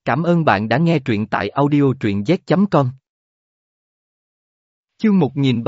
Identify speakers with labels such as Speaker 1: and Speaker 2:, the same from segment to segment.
Speaker 1: Cảm ơn bạn đã nghe truyện tại audio truyện z.com. Chương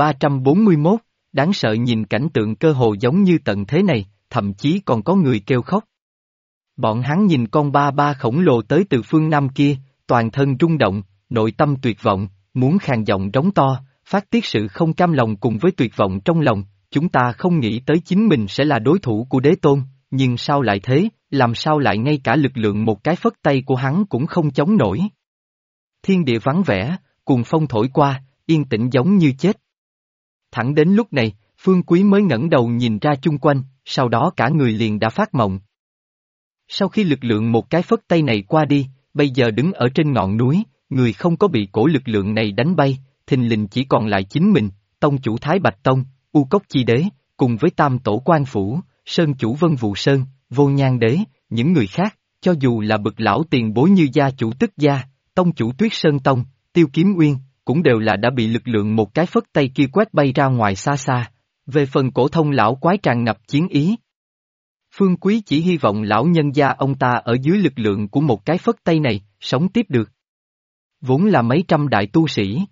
Speaker 1: 1341, đáng sợ nhìn cảnh tượng cơ hồ giống như tận thế này, thậm chí còn có người kêu khóc. Bọn hắn nhìn con ba ba khổng lồ tới từ phương Nam kia, toàn thân rung động, nội tâm tuyệt vọng, muốn khàn giọng rống to, phát tiết sự không cam lòng cùng với tuyệt vọng trong lòng. Chúng ta không nghĩ tới chính mình sẽ là đối thủ của đế tôn, nhưng sao lại thế, làm sao lại ngay cả lực lượng một cái phất tay của hắn cũng không chống nổi. Thiên địa vắng vẻ, cuồng phong thổi qua, yên tĩnh giống như chết. Thẳng đến lúc này, Phương Quý mới ngẩng đầu nhìn ra chung quanh, sau đó cả người liền đã phát mộng. Sau khi lực lượng một cái phất tay này qua đi, bây giờ đứng ở trên ngọn núi, người không có bị cổ lực lượng này đánh bay, thình lình chỉ còn lại chính mình, tông chủ Thái Bạch Tông, U Cốc Chi Đế, cùng với Tam Tổ Quan Phủ, Sơn chủ Vân Vụ Sơn, Vô Nhan Đế, những người khác, cho dù là bậc lão tiền bối như gia chủ Tức Gia, tông chủ Tuyết Sơn Tông, Tiêu Kiếm Uyên, cũng đều là đã bị lực lượng một cái phất tay kia quét bay ra ngoài xa xa. Về phần cổ thông lão quái tràn ngập chiến ý. Phương Quý chỉ hy vọng lão nhân gia ông ta ở dưới lực lượng của một cái phất tay này, sống tiếp được. Vốn là mấy trăm đại tu sĩ.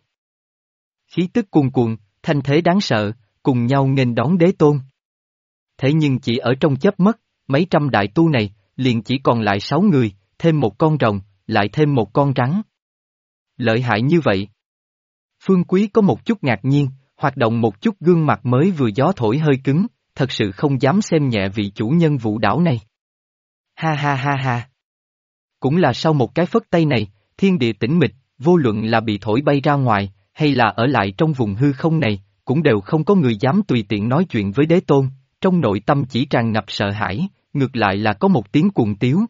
Speaker 1: Khí tức cuồn cuộn, thanh thế đáng sợ, cùng nhau nghênh đón đế tôn. Thế nhưng chỉ ở trong chớp mắt, mấy trăm đại tu này, liền chỉ còn lại 6 người, thêm một con rồng, lại thêm một con rắn. Lợi hại như vậy. Phương Quý có một chút ngạc nhiên, hoạt động một chút gương mặt mới vừa gió thổi hơi cứng, thật sự không dám xem nhẹ vị chủ nhân vũ đảo này. Ha ha ha ha. Cũng là sau một cái phất tay này, thiên địa tĩnh mịch, vô luận là bị thổi bay ra ngoài, hay là ở lại trong vùng hư không này, cũng đều không có người dám tùy tiện nói chuyện với đế tôn, trong nội tâm chỉ tràn ngập sợ hãi, ngược lại là có một tiếng cuồng tiếu.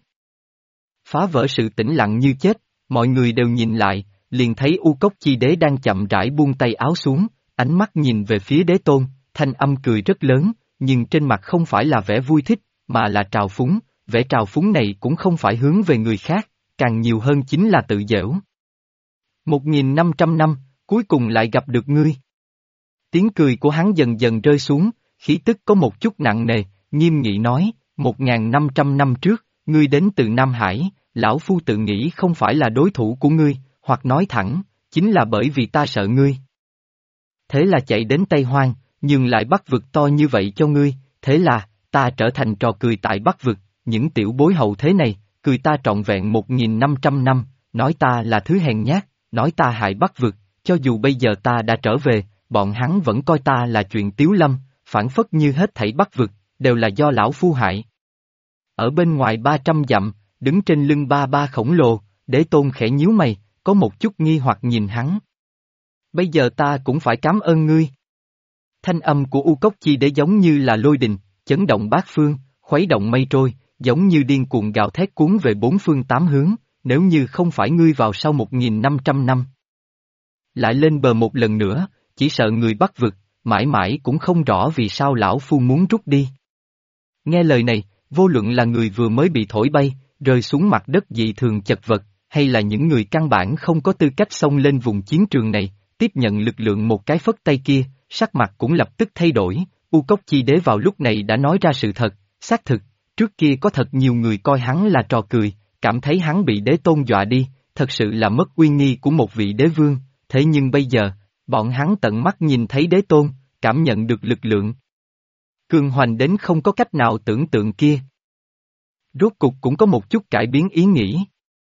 Speaker 1: Phá vỡ sự tĩnh lặng như chết, mọi người đều nhìn lại, liền thấy U Cốc Chi Đế đang chậm rãi buông tay áo xuống, ánh mắt nhìn về phía đế tôn, thanh âm cười rất lớn, nhưng trên mặt không phải là vẻ vui thích, mà là trào phúng, vẻ trào phúng này cũng không phải hướng về người khác, càng nhiều hơn chính là tự giễu. 1500 năm, cuối cùng lại gặp được ngươi. Tiếng cười của hắn dần dần rơi xuống, khí tức có một chút nặng nề, nghiêm nghị nói, 1500 năm trước, ngươi đến từ Nam Hải, lão phu tự nghĩ không phải là đối thủ của ngươi, hoặc nói thẳng, chính là bởi vì ta sợ ngươi. Thế là chạy đến Tây Hoang, nhưng lại Bắc vực to như vậy cho ngươi, thế là, ta trở thành trò cười tại Bắc vực, những tiểu bối hậu thế này, cười ta trọn vẹn 1500 năm, nói ta là thứ hèn nhát, nói ta hại Bắc vực, cho dù bây giờ ta đã trở về, bọn hắn vẫn coi ta là chuyện tiếu lâm, phản phất như hết thảy Bắc vực, đều là do lão phu hại. Ở bên ngoài 300 dặm, đứng trên lưng ba ba khổng lồ, đế tôn khẽ nhíu mày, có một chút nghi hoặc nhìn hắn. Bây giờ ta cũng phải cảm ơn ngươi. Thanh âm của U Cốc Chi Đế giống như là lôi đình, chấn động bát phương, khuấy động mây trôi, giống như điên cuồng gào thét cuốn về bốn phương tám hướng, nếu như không phải ngươi vào sau 1500 năm. Lại lên bờ một lần nữa, chỉ sợ người Bắc vực, mãi mãi cũng không rõ vì sao lão phu muốn rút đi. Nghe lời này, vô luận là người vừa mới bị thổi bay, rơi xuống mặt đất dị thường chật vật, hay là những người căn bản không có tư cách xông lên vùng chiến trường này, tiếp nhận lực lượng một cái phất tay kia, sắc mặt cũng lập tức thay đổi. U Cốc Chi Đế vào lúc này đã nói ra sự thật, xác thực, trước kia có thật nhiều người coi hắn là trò cười, cảm thấy hắn bị đế tôn dọa đi, thật sự là mất uy nghi của một vị đế vương, thế nhưng bây giờ, bọn hắn tận mắt nhìn thấy đế tôn, cảm nhận được lực lượng cường hoành đến không có cách nào tưởng tượng kia. Rốt cục cũng có một chút cải biến ý nghĩ.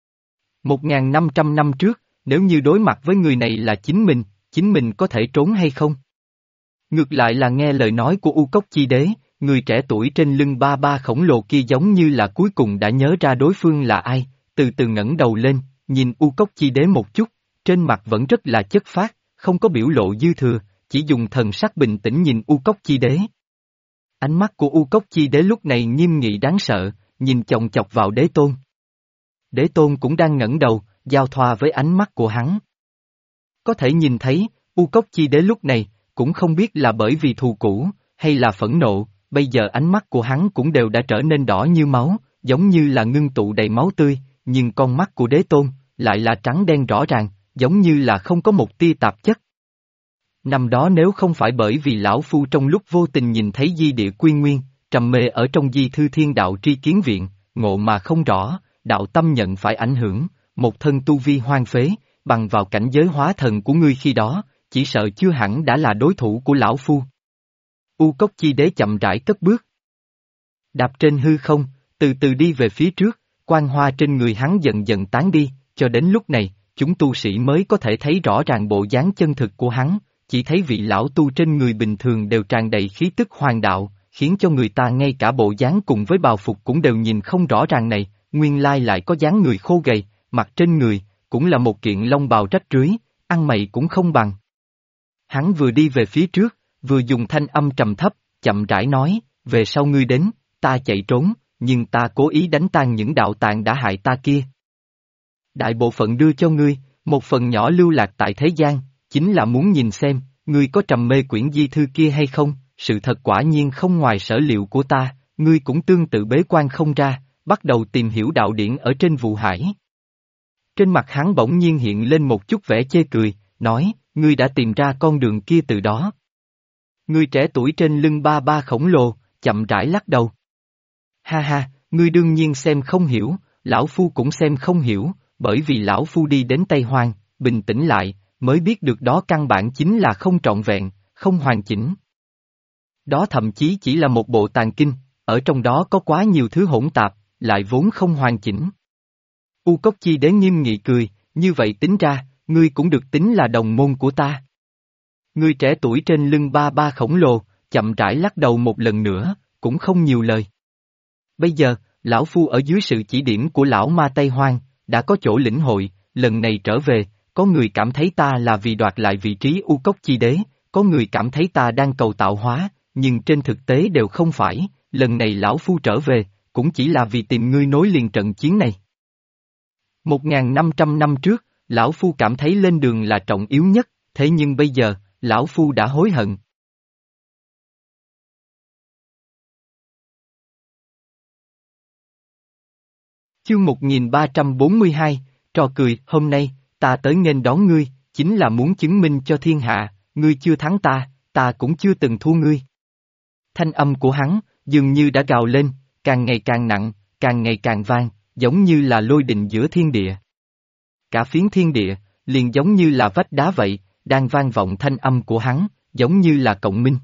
Speaker 1: 1500 năm trước, nếu như đối mặt với người này là chính mình có thể trốn hay không? Ngược lại là nghe lời nói của U Cốc Chi Đế, người trẻ tuổi trên lưng ba ba khổng lồ kia giống như là cuối cùng đã nhớ ra đối phương là ai, từ từ ngẩng đầu lên, nhìn U Cốc Chi Đế một chút, trên mặt vẫn rất là chất phác, không có biểu lộ dư thừa, chỉ dùng thần sắc bình tĩnh nhìn U Cốc Chi Đế. Ánh mắt của U Cốc Chi Đế lúc này nghiêm nghị đáng sợ, nhìn chòng chọc vào đế tôn. Đế tôn cũng đang ngẩng đầu, giao thoa với ánh mắt của hắn. Có thể nhìn thấy, U Cốc Chi Đế lúc này, cũng không biết là bởi vì thù cũ, hay là phẫn nộ, bây giờ ánh mắt của hắn cũng đều đã trở nên đỏ như máu, giống như là ngưng tụ đầy máu tươi, nhưng con mắt của đế tôn, lại là trắng đen rõ ràng, giống như là không có một tia tạp chất. Năm đó nếu không phải bởi vì lão phu trong lúc vô tình nhìn thấy di địa quy nguyên, trầm mê ở trong di thư thiên đạo tri kiến viện, ngộ mà không rõ, đạo tâm nhận phải ảnh hưởng, một thân tu vi hoang phế, bằng vào cảnh giới hóa thần của ngươi khi đó, chỉ sợ chưa hẳn đã là đối thủ của lão phu. U Cốc Chi Đế chậm rãi cất bước. Đạp trên hư không, từ từ đi về phía trước, quang hoa trên người hắn dần dần tán đi, cho đến lúc này, chúng tu sĩ mới có thể thấy rõ ràng bộ dáng chân thực của hắn, chỉ thấy vị lão tu trên người bình thường đều tràn đầy khí tức hoàng đạo, khiến cho người ta ngay cả bộ dáng cùng với bào phục cũng đều nhìn không rõ ràng này, nguyên lai lại có dáng người khô gầy, mặt trên người, cũng là một kiện lông bào rách rưới, ăn mày cũng không bằng. Hắn vừa đi về phía trước, vừa dùng thanh âm trầm thấp, chậm rãi nói, về sau ngươi đến, ta chạy trốn, nhưng ta cố ý đánh tan những đạo tàng đã hại ta kia. Đại bộ phận đưa cho ngươi, một phần nhỏ lưu lạc tại thế gian, chính là muốn nhìn xem, ngươi có trầm mê quyển di thư kia hay không, sự thật quả nhiên không ngoài sở liệu của ta, ngươi cũng tương tự bế quan không ra, bắt đầu tìm hiểu đạo điển ở trên vụ hải. Trên mặt hắn bỗng nhiên hiện lên một chút vẻ chê cười, nói, ngươi đã tìm ra con đường kia từ đó. Ngươi trẻ tuổi trên lưng ba ba khổng lồ, chậm rãi lắc đầu. Ha ha, ngươi đương nhiên xem không hiểu, lão phu cũng xem không hiểu, bởi vì lão phu đi đến Tây Hoang, bình tĩnh lại, mới biết được đó căn bản chính là không trọn vẹn, không hoàn chỉnh. Đó thậm chí chỉ là một bộ tàn kinh, ở trong đó có quá nhiều thứ hỗn tạp, lại vốn không hoàn chỉnh. U Cốc Chi Đế nghiêm nghị cười, như vậy tính ra, ngươi cũng được tính là đồng môn của ta. Ngươi trẻ tuổi trên lưng ba ba khổng lồ, chậm rãi lắc đầu một lần nữa, cũng không nhiều lời. Bây giờ, lão phu ở dưới sự chỉ điểm của lão ma Tây Hoang, đã có chỗ lĩnh hội, lần này trở về, có người cảm thấy ta là vì đoạt lại vị trí U Cốc Chi Đế, có người cảm thấy ta đang cầu tạo hóa, nhưng trên thực tế đều không phải, lần này lão phu trở về, cũng chỉ là vì tìm ngươi nối liền trận chiến này. 1.500 năm trước, lão phu cảm thấy lên đường là trọng yếu nhất, thế nhưng bây giờ, lão phu đã hối hận. Chương 1342, trò cười, hôm nay, ta tới nghênh đón ngươi, chính là muốn chứng minh cho thiên hạ, ngươi chưa thắng ta cũng chưa từng thua ngươi. Thanh âm của hắn, dường như đã gào lên, càng ngày càng nặng, càng ngày càng vang, giống như là lôi đình giữa thiên địa. Cả phiến thiên địa, liền giống như là vách đá vậy, đang vang vọng thanh âm của hắn, giống như là cộng minh.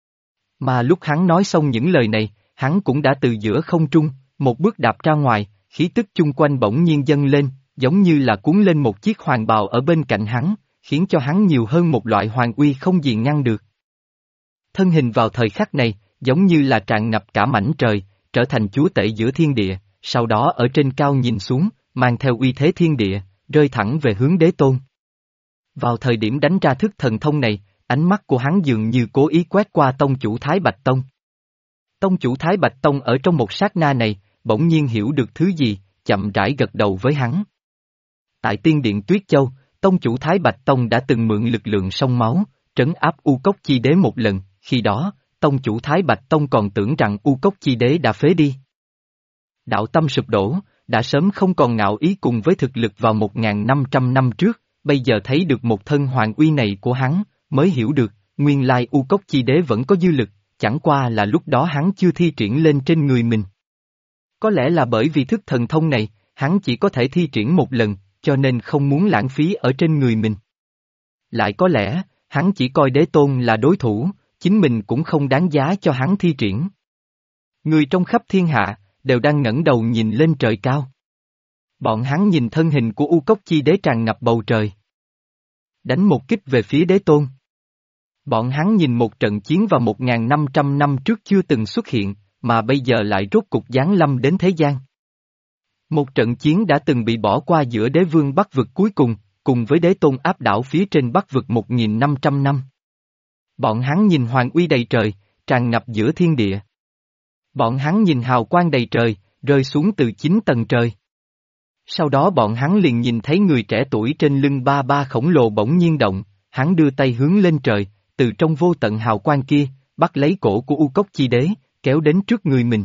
Speaker 1: Mà lúc hắn nói xong những lời này, hắn cũng đã từ giữa không trung, một bước đạp ra ngoài, khí tức chung quanh bỗng nhiên dâng lên, giống như là cuốn lên một chiếc hoàng bào ở bên cạnh hắn, khiến cho hắn nhiều hơn một loại hoàng uy không gì ngăn được. Thân hình vào thời khắc này, giống như là tràn ngập cả mảnh trời, trở thành chúa tể giữa thiên địa, sau đó ở trên cao nhìn xuống, mang theo uy thế thiên địa, rơi thẳng về hướng Đế Tôn. Vào thời điểm đánh ra thức thần thông này, ánh mắt của hắn dường như cố ý quét qua tông chủ Thái Bạch Tông. Tông chủ Thái Bạch Tông ở trong một sát na này, bỗng nhiên hiểu được thứ gì, chậm rãi gật đầu với hắn. Tại Tiên Điện Tuyết Châu, tông chủ Thái Bạch Tông đã từng mượn lực lượng sông máu, trấn áp U Cốc Chi Đế một lần, khi đó, tông chủ Thái Bạch Tông còn tưởng rằng U Cốc Chi Đế đã phế đi. Đạo tâm sụp đổ, đã sớm không còn ngạo ý cùng với thực lực vào 1.500 năm trước, bây giờ thấy được một thân hoàng uy này của hắn, mới hiểu được, nguyên lai U Cốc Chi Đế vẫn có dư lực, chẳng qua là lúc đó hắn chưa thi triển lên trên người mình. Có lẽ là bởi vì thức thần thông này, hắn chỉ có thể thi triển một lần, cho nên không muốn lãng phí ở trên người mình. Lại có lẽ, hắn chỉ coi Đế Tôn là đối thủ, chính mình cũng không đáng giá cho hắn thi triển. Người trong khắp thiên hạ, đều đang ngẩng đầu nhìn lên trời cao. Bọn hắn nhìn thân hình của U Cốc Chi Đế tràn ngập bầu trời. Đánh một kích về phía Đế Tôn. Bọn hắn nhìn một trận chiến vào 1.500 năm trước chưa từng xuất hiện, mà bây giờ lại rốt cục giáng lâm đến thế gian. Một trận chiến đã từng bị bỏ qua giữa đế vương Bắc vực cuối cùng với Đế Tôn áp đảo phía trên Bắc vực 1.500 năm. Bọn hắn nhìn hoàng uy đầy trời, tràn ngập giữa thiên địa. Bọn hắn nhìn hào quang đầy trời, rơi xuống từ 9 tầng trời. Sau đó bọn hắn liền nhìn thấy người trẻ tuổi trên lưng ba ba khổng lồ bỗng nhiên động, hắn đưa tay hướng lên trời, từ trong vô tận hào quang kia, bắt lấy cổ của U Cốc Chi Đế, kéo đến trước người mình.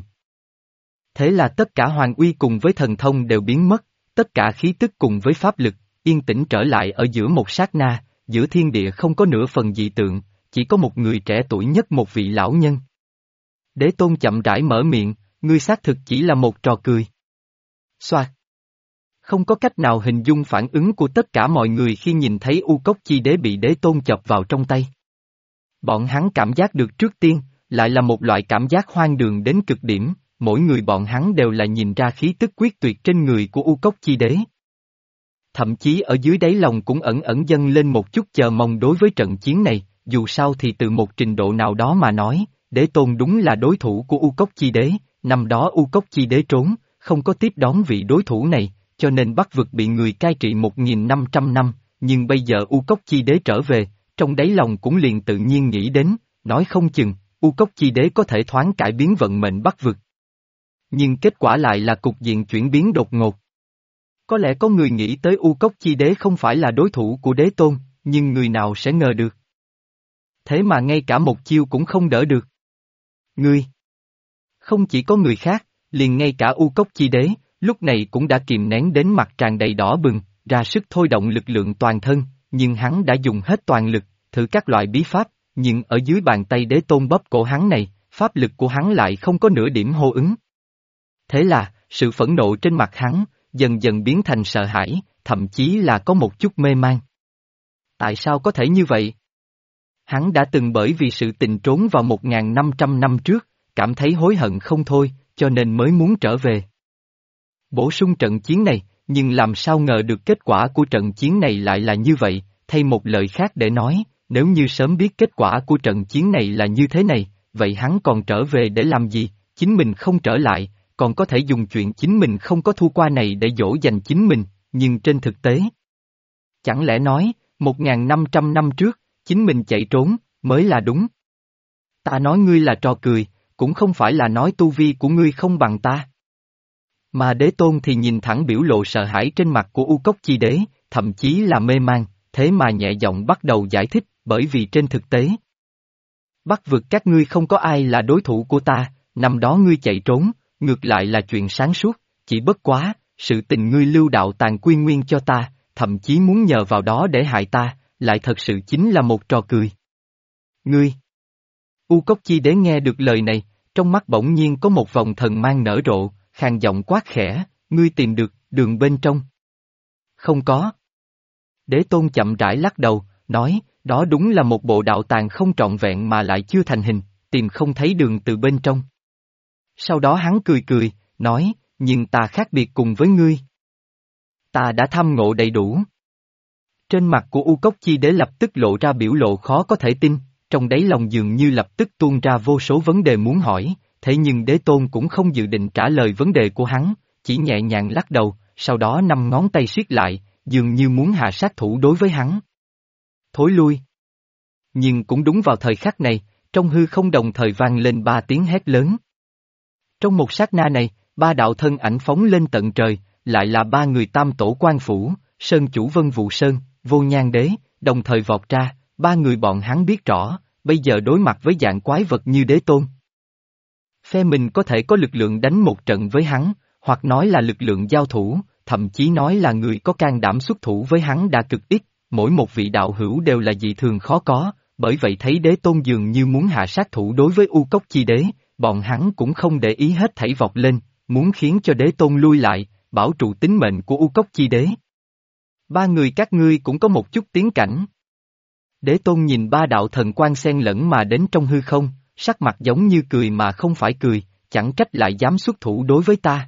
Speaker 1: Thế là tất cả hoàng uy cùng với thần thông đều biến mất, tất cả khí tức cùng với pháp lực, yên tĩnh trở lại ở giữa một sát na, giữa thiên địa không có nửa phần dị tượng, chỉ có một người trẻ tuổi nhất một vị lão nhân. Đế Tôn chậm rãi mở miệng, ngươi xác thực chỉ là một trò cười. Xoạt. Không có cách nào hình dung phản ứng của tất cả mọi người khi nhìn thấy U Cốc Chi Đế bị Đế Tôn chộp vào trong tay. Bọn hắn cảm giác được trước tiên, lại là một loại cảm giác hoang đường đến cực điểm, mỗi người bọn hắn đều là nhìn ra khí tức quyết tuyệt trên người của U Cốc Chi Đế. Thậm chí ở dưới đáy lòng cũng ẩn ẩn dâng lên một chút chờ mong đối với trận chiến này, dù sao thì từ một trình độ nào đó mà nói, Đế Tôn đúng là đối thủ của U Cốc Chi Đế, năm đó U Cốc Chi Đế trốn, không có tiếp đón vị đối thủ này, cho nên Bắc vực bị người cai trị 1.500 năm, nhưng bây giờ U Cốc Chi Đế trở về, trong đáy lòng cũng liền tự nhiên nghĩ đến, nói không chừng, U Cốc Chi Đế có thể thoáng cải biến vận mệnh Bắc vực. Nhưng kết quả lại là cục diện chuyển biến đột ngột. Có lẽ có người nghĩ tới U Cốc Chi Đế không phải là đối thủ của Đế Tôn, nhưng người nào sẽ ngờ được. Thế mà ngay cả một chiêu cũng không đỡ được. Ngươi! Không chỉ có người khác, liền ngay cả U Cốc Chi Đế, lúc này cũng đã kìm nén đến mặt tràn đầy đỏ bừng, ra sức thôi động lực lượng toàn thân, nhưng hắn đã dùng hết toàn lực, thử các loại bí pháp, nhưng ở dưới bàn tay Đế Tôn bóp cổ hắn này, pháp lực của hắn lại không có nửa điểm hô ứng. Thế là, sự phẫn nộ trên mặt hắn, dần dần biến thành sợ hãi, thậm chí là có một chút mê man. Tại sao có thể như vậy? Hắn đã từng bởi vì sự tình trốn vào 1.500 năm trước, cảm thấy hối hận không thôi, cho nên mới muốn trở về. Bổ sung trận chiến này, nhưng làm sao ngờ được kết quả của trận chiến này lại là như vậy, thay một lời khác để nói, nếu như sớm biết kết quả của trận chiến này là như thế này, vậy hắn còn trở về để làm gì, chính mình không trở lại, còn có thể dùng chuyện chính mình không có thu qua này để dỗ dành chính mình, nhưng trên thực tế. Chẳng lẽ nói, 1.500 năm trước, chính mình chạy trốn, mới là đúng. Ta nói ngươi là trò cười, cũng không phải là nói tu vi của ngươi không bằng ta. Mà Đế Tôn thì nhìn thẳng biểu lộ sợ hãi trên mặt của U Cốc Chi Đế, thậm chí là mê man, thế mà nhẹ giọng bắt đầu giải thích, bởi vì trên thực tế. Bắc vực các ngươi không có ai là đối thủ của ta, năm đó ngươi chạy trốn, ngược lại là chuyện sáng suốt, chỉ bất quá, sự tình ngươi lưu đạo tàng quy nguyên cho ta, thậm chí muốn nhờ vào đó để hại ta, lại thật sự chính là một trò cười. Ngươi! U Cốc Chi Đế nghe được lời này, trong mắt bỗng nhiên có một vòng thần mang nở rộ, khàn giọng quát khẽ, ngươi tìm được, đường bên trong. Không có. Đế Tôn chậm rãi lắc đầu, nói, đó đúng là một bộ đạo tàng không trọn vẹn mà lại chưa thành hình, tìm không thấy đường từ bên trong. Sau đó hắn cười cười, nói, nhưng ta khác biệt cùng với ngươi. Ta đã tham ngộ đầy đủ. Trên mặt của U Cốc Chi Đế lập tức lộ ra biểu lộ khó có thể tin, trong đáy lòng dường như lập tức tuôn ra vô số vấn đề muốn hỏi, thế nhưng Đế Tôn cũng không dự định trả lời vấn đề của hắn, chỉ nhẹ nhàng lắc đầu, sau đó năm ngón tay siết lại, dường như muốn hạ sát thủ đối với hắn. Thối lui. Nhưng cũng đúng vào thời khắc này, trong hư không đồng thời vang lên 3 tiếng hét lớn. Trong một sát na này, 3 đạo thân ảnh phóng lên tận trời, lại là 3 người Tam Tổ Quan Phủ, Sơn Chủ Vân Vụ Sơn, Vô Nhan Đế, đồng thời vọt ra, 3 người bọn hắn biết rõ, bây giờ đối mặt với dạng quái vật như Đế Tôn. Phe mình có thể có lực lượng đánh một trận với hắn, hoặc nói là lực lượng giao thủ, thậm chí nói là người có can đảm xuất thủ với hắn đã cực ít, mỗi một vị đạo hữu đều là dị thường khó có, bởi vậy thấy Đế Tôn dường như muốn hạ sát thủ đối với U Cốc Chi Đế, bọn hắn cũng không để ý hết thảy vọt lên, muốn khiến cho Đế Tôn lui lại, bảo trụ tính mệnh của U Cốc Chi Đế. 3 người các ngươi cũng có một chút tiến cảnh. Đế Tôn nhìn 3 đạo thần quang xen lẫn mà đến trong hư không, sắc mặt giống như cười mà không phải cười, chẳng trách lại dám xuất thủ đối với ta.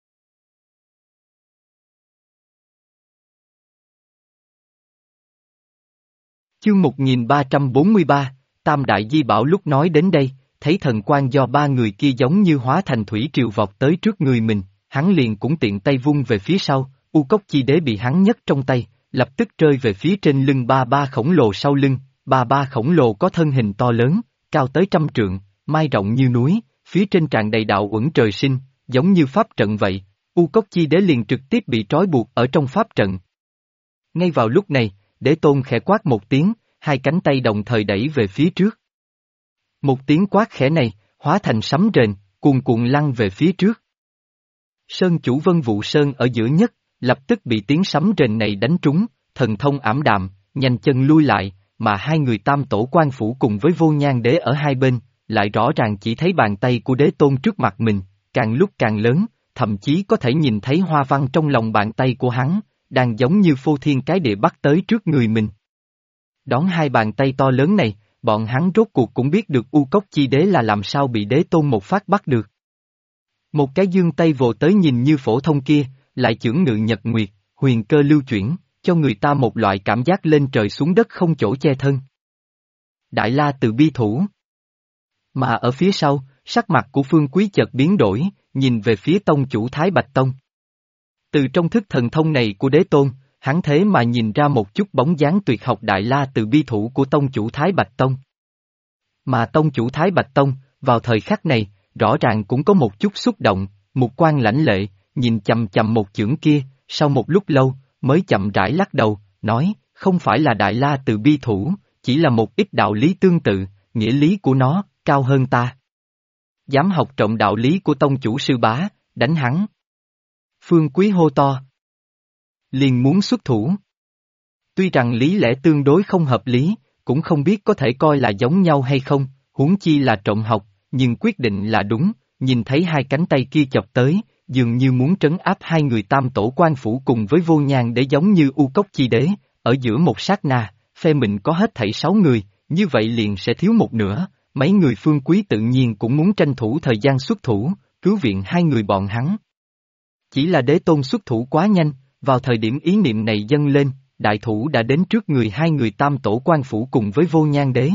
Speaker 1: Chương 1343, Tam Đại Di Bảo lúc nói đến đây, thấy thần quang do 3 người kia giống như hóa thành thủy triều vọt tới trước người mình, hắn liền cũng tiện tay vung về phía sau, U Cốc Chi Đế bị hắn nhấc trong tay, lập tức rơi về phía trên lưng ba khổng lồ sau lưng, ba khổng lồ có thân hình to lớn, cao tới 100 trượng, mai rộng như núi, phía trên tràn đầy đạo uẩn trời sinh, giống như pháp trận vậy, U Cốc Chi Đế liền trực tiếp bị trói buộc ở trong pháp trận. Ngay vào lúc này, Đế Tôn khẽ quát một tiếng, 2 cánh tay đồng thời đẩy về phía trước. Một tiếng quát khẽ này, hóa thành sấm rền, cuồn cuộn lăn về phía trước. Sơn Chủ Vân Vụ Sơn ở giữa nhất, lập tức bị tiếng sấm rền này đánh trúng, thần thông ảm đạm, nhanh chân lui lại, mà 2 người Tam Tổ Quan Phủ cùng với Vô Nhan Đế ở hai bên, lại rõ ràng chỉ thấy bàn tay của Đế Tôn trước mặt mình, càng lúc càng lớn, thậm chí có thể nhìn thấy hoa văn trong lòng bàn tay của hắn, đang giống như phô thiên cái địa bắt tới trước người mình. Đón hai bàn tay to lớn này, bọn hắn rốt cuộc cũng biết được U Cốc Chi Đế là làm sao bị đế tôn một phát bắt được. Một cái dương tay vồ tới nhìn như phổ thông kia, lại chưởng ngự nhật nguyệt, huyền cơ lưu chuyển, cho người ta một loại cảm giác lên trời xuống đất không chỗ che thân. Đại La Từ Bi Thủ. Mà ở phía sau, sắc mặt của Phương Quý chợt biến đổi, nhìn về phía tông chủ Thái Bạch Tông. Từ trong thức thần thông này của đế tôn, hắn thế mà nhìn ra một chút bóng dáng tuyệt học Đại La Từ Bi Thủ của tông chủ Thái Bạch Tông. Mà tông chủ Thái Bạch Tông, vào thời khắc này, rõ ràng cũng có một chút xúc động, mục quan lãnh lệ, nhìn chầm chầm một chưởng kia, sau một lúc lâu, mới chậm rãi lắc đầu, nói, không phải là Đại La Từ Bi Thủ, chỉ là một ít đạo lý tương tự, nghĩa lý của nó, cao hơn ta. Dám học trọng đạo lý của tông chủ sư bá, đánh hắn. Phương Quý hô to. Liền muốn xuất thủ. Tuy rằng lý lẽ tương đối không hợp lý, cũng không biết có thể coi là giống nhau hay không, huống chi là trọng học, nhưng quyết định là đúng, nhìn thấy hai cánh tay kia chọc tới, dường như muốn trấn áp hai người tam tổ quan phủ cùng với vô nhang để giống như U Cốc Chi Đế, ở giữa một sát na, phe mình có hết thảy 6 người, như vậy liền sẽ thiếu một nửa, mấy người Phương Quý tự nhiên cũng muốn tranh thủ thời gian xuất thủ, cứu viện hai người bọn hắn. Chỉ là đế tôn xuất thủ quá nhanh, vào thời điểm ý niệm này dâng lên, đại thủ đã đến trước người hai người tam tổ quan phủ cùng với vô nhang đế.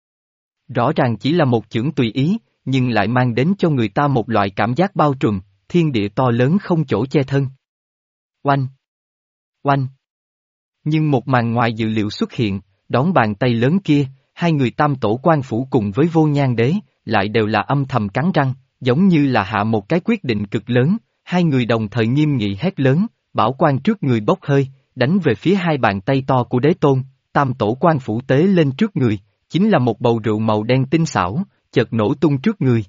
Speaker 1: Rõ ràng chỉ là một chưởng tùy ý, nhưng lại mang đến cho người ta một loại cảm giác bao trùm, thiên địa to lớn không chỗ che thân. Oanh! Oanh! Nhưng một màn ngoài dự liệu xuất hiện, đón bàn tay lớn kia, hai người tam tổ quan phủ cùng với vô nhang đế, lại đều là âm thầm cắn răng, giống như là hạ một cái quyết định cực lớn, hai người đồng thời nghiêm nghị hét lớn, bảo quan trước người bốc hơi, đánh về phía hai bàn tay to của đế tôn, tam tổ quan phủ tế lên trước người, chính là một bầu rượu màu đen tinh xảo, chợt nổ tung trước người.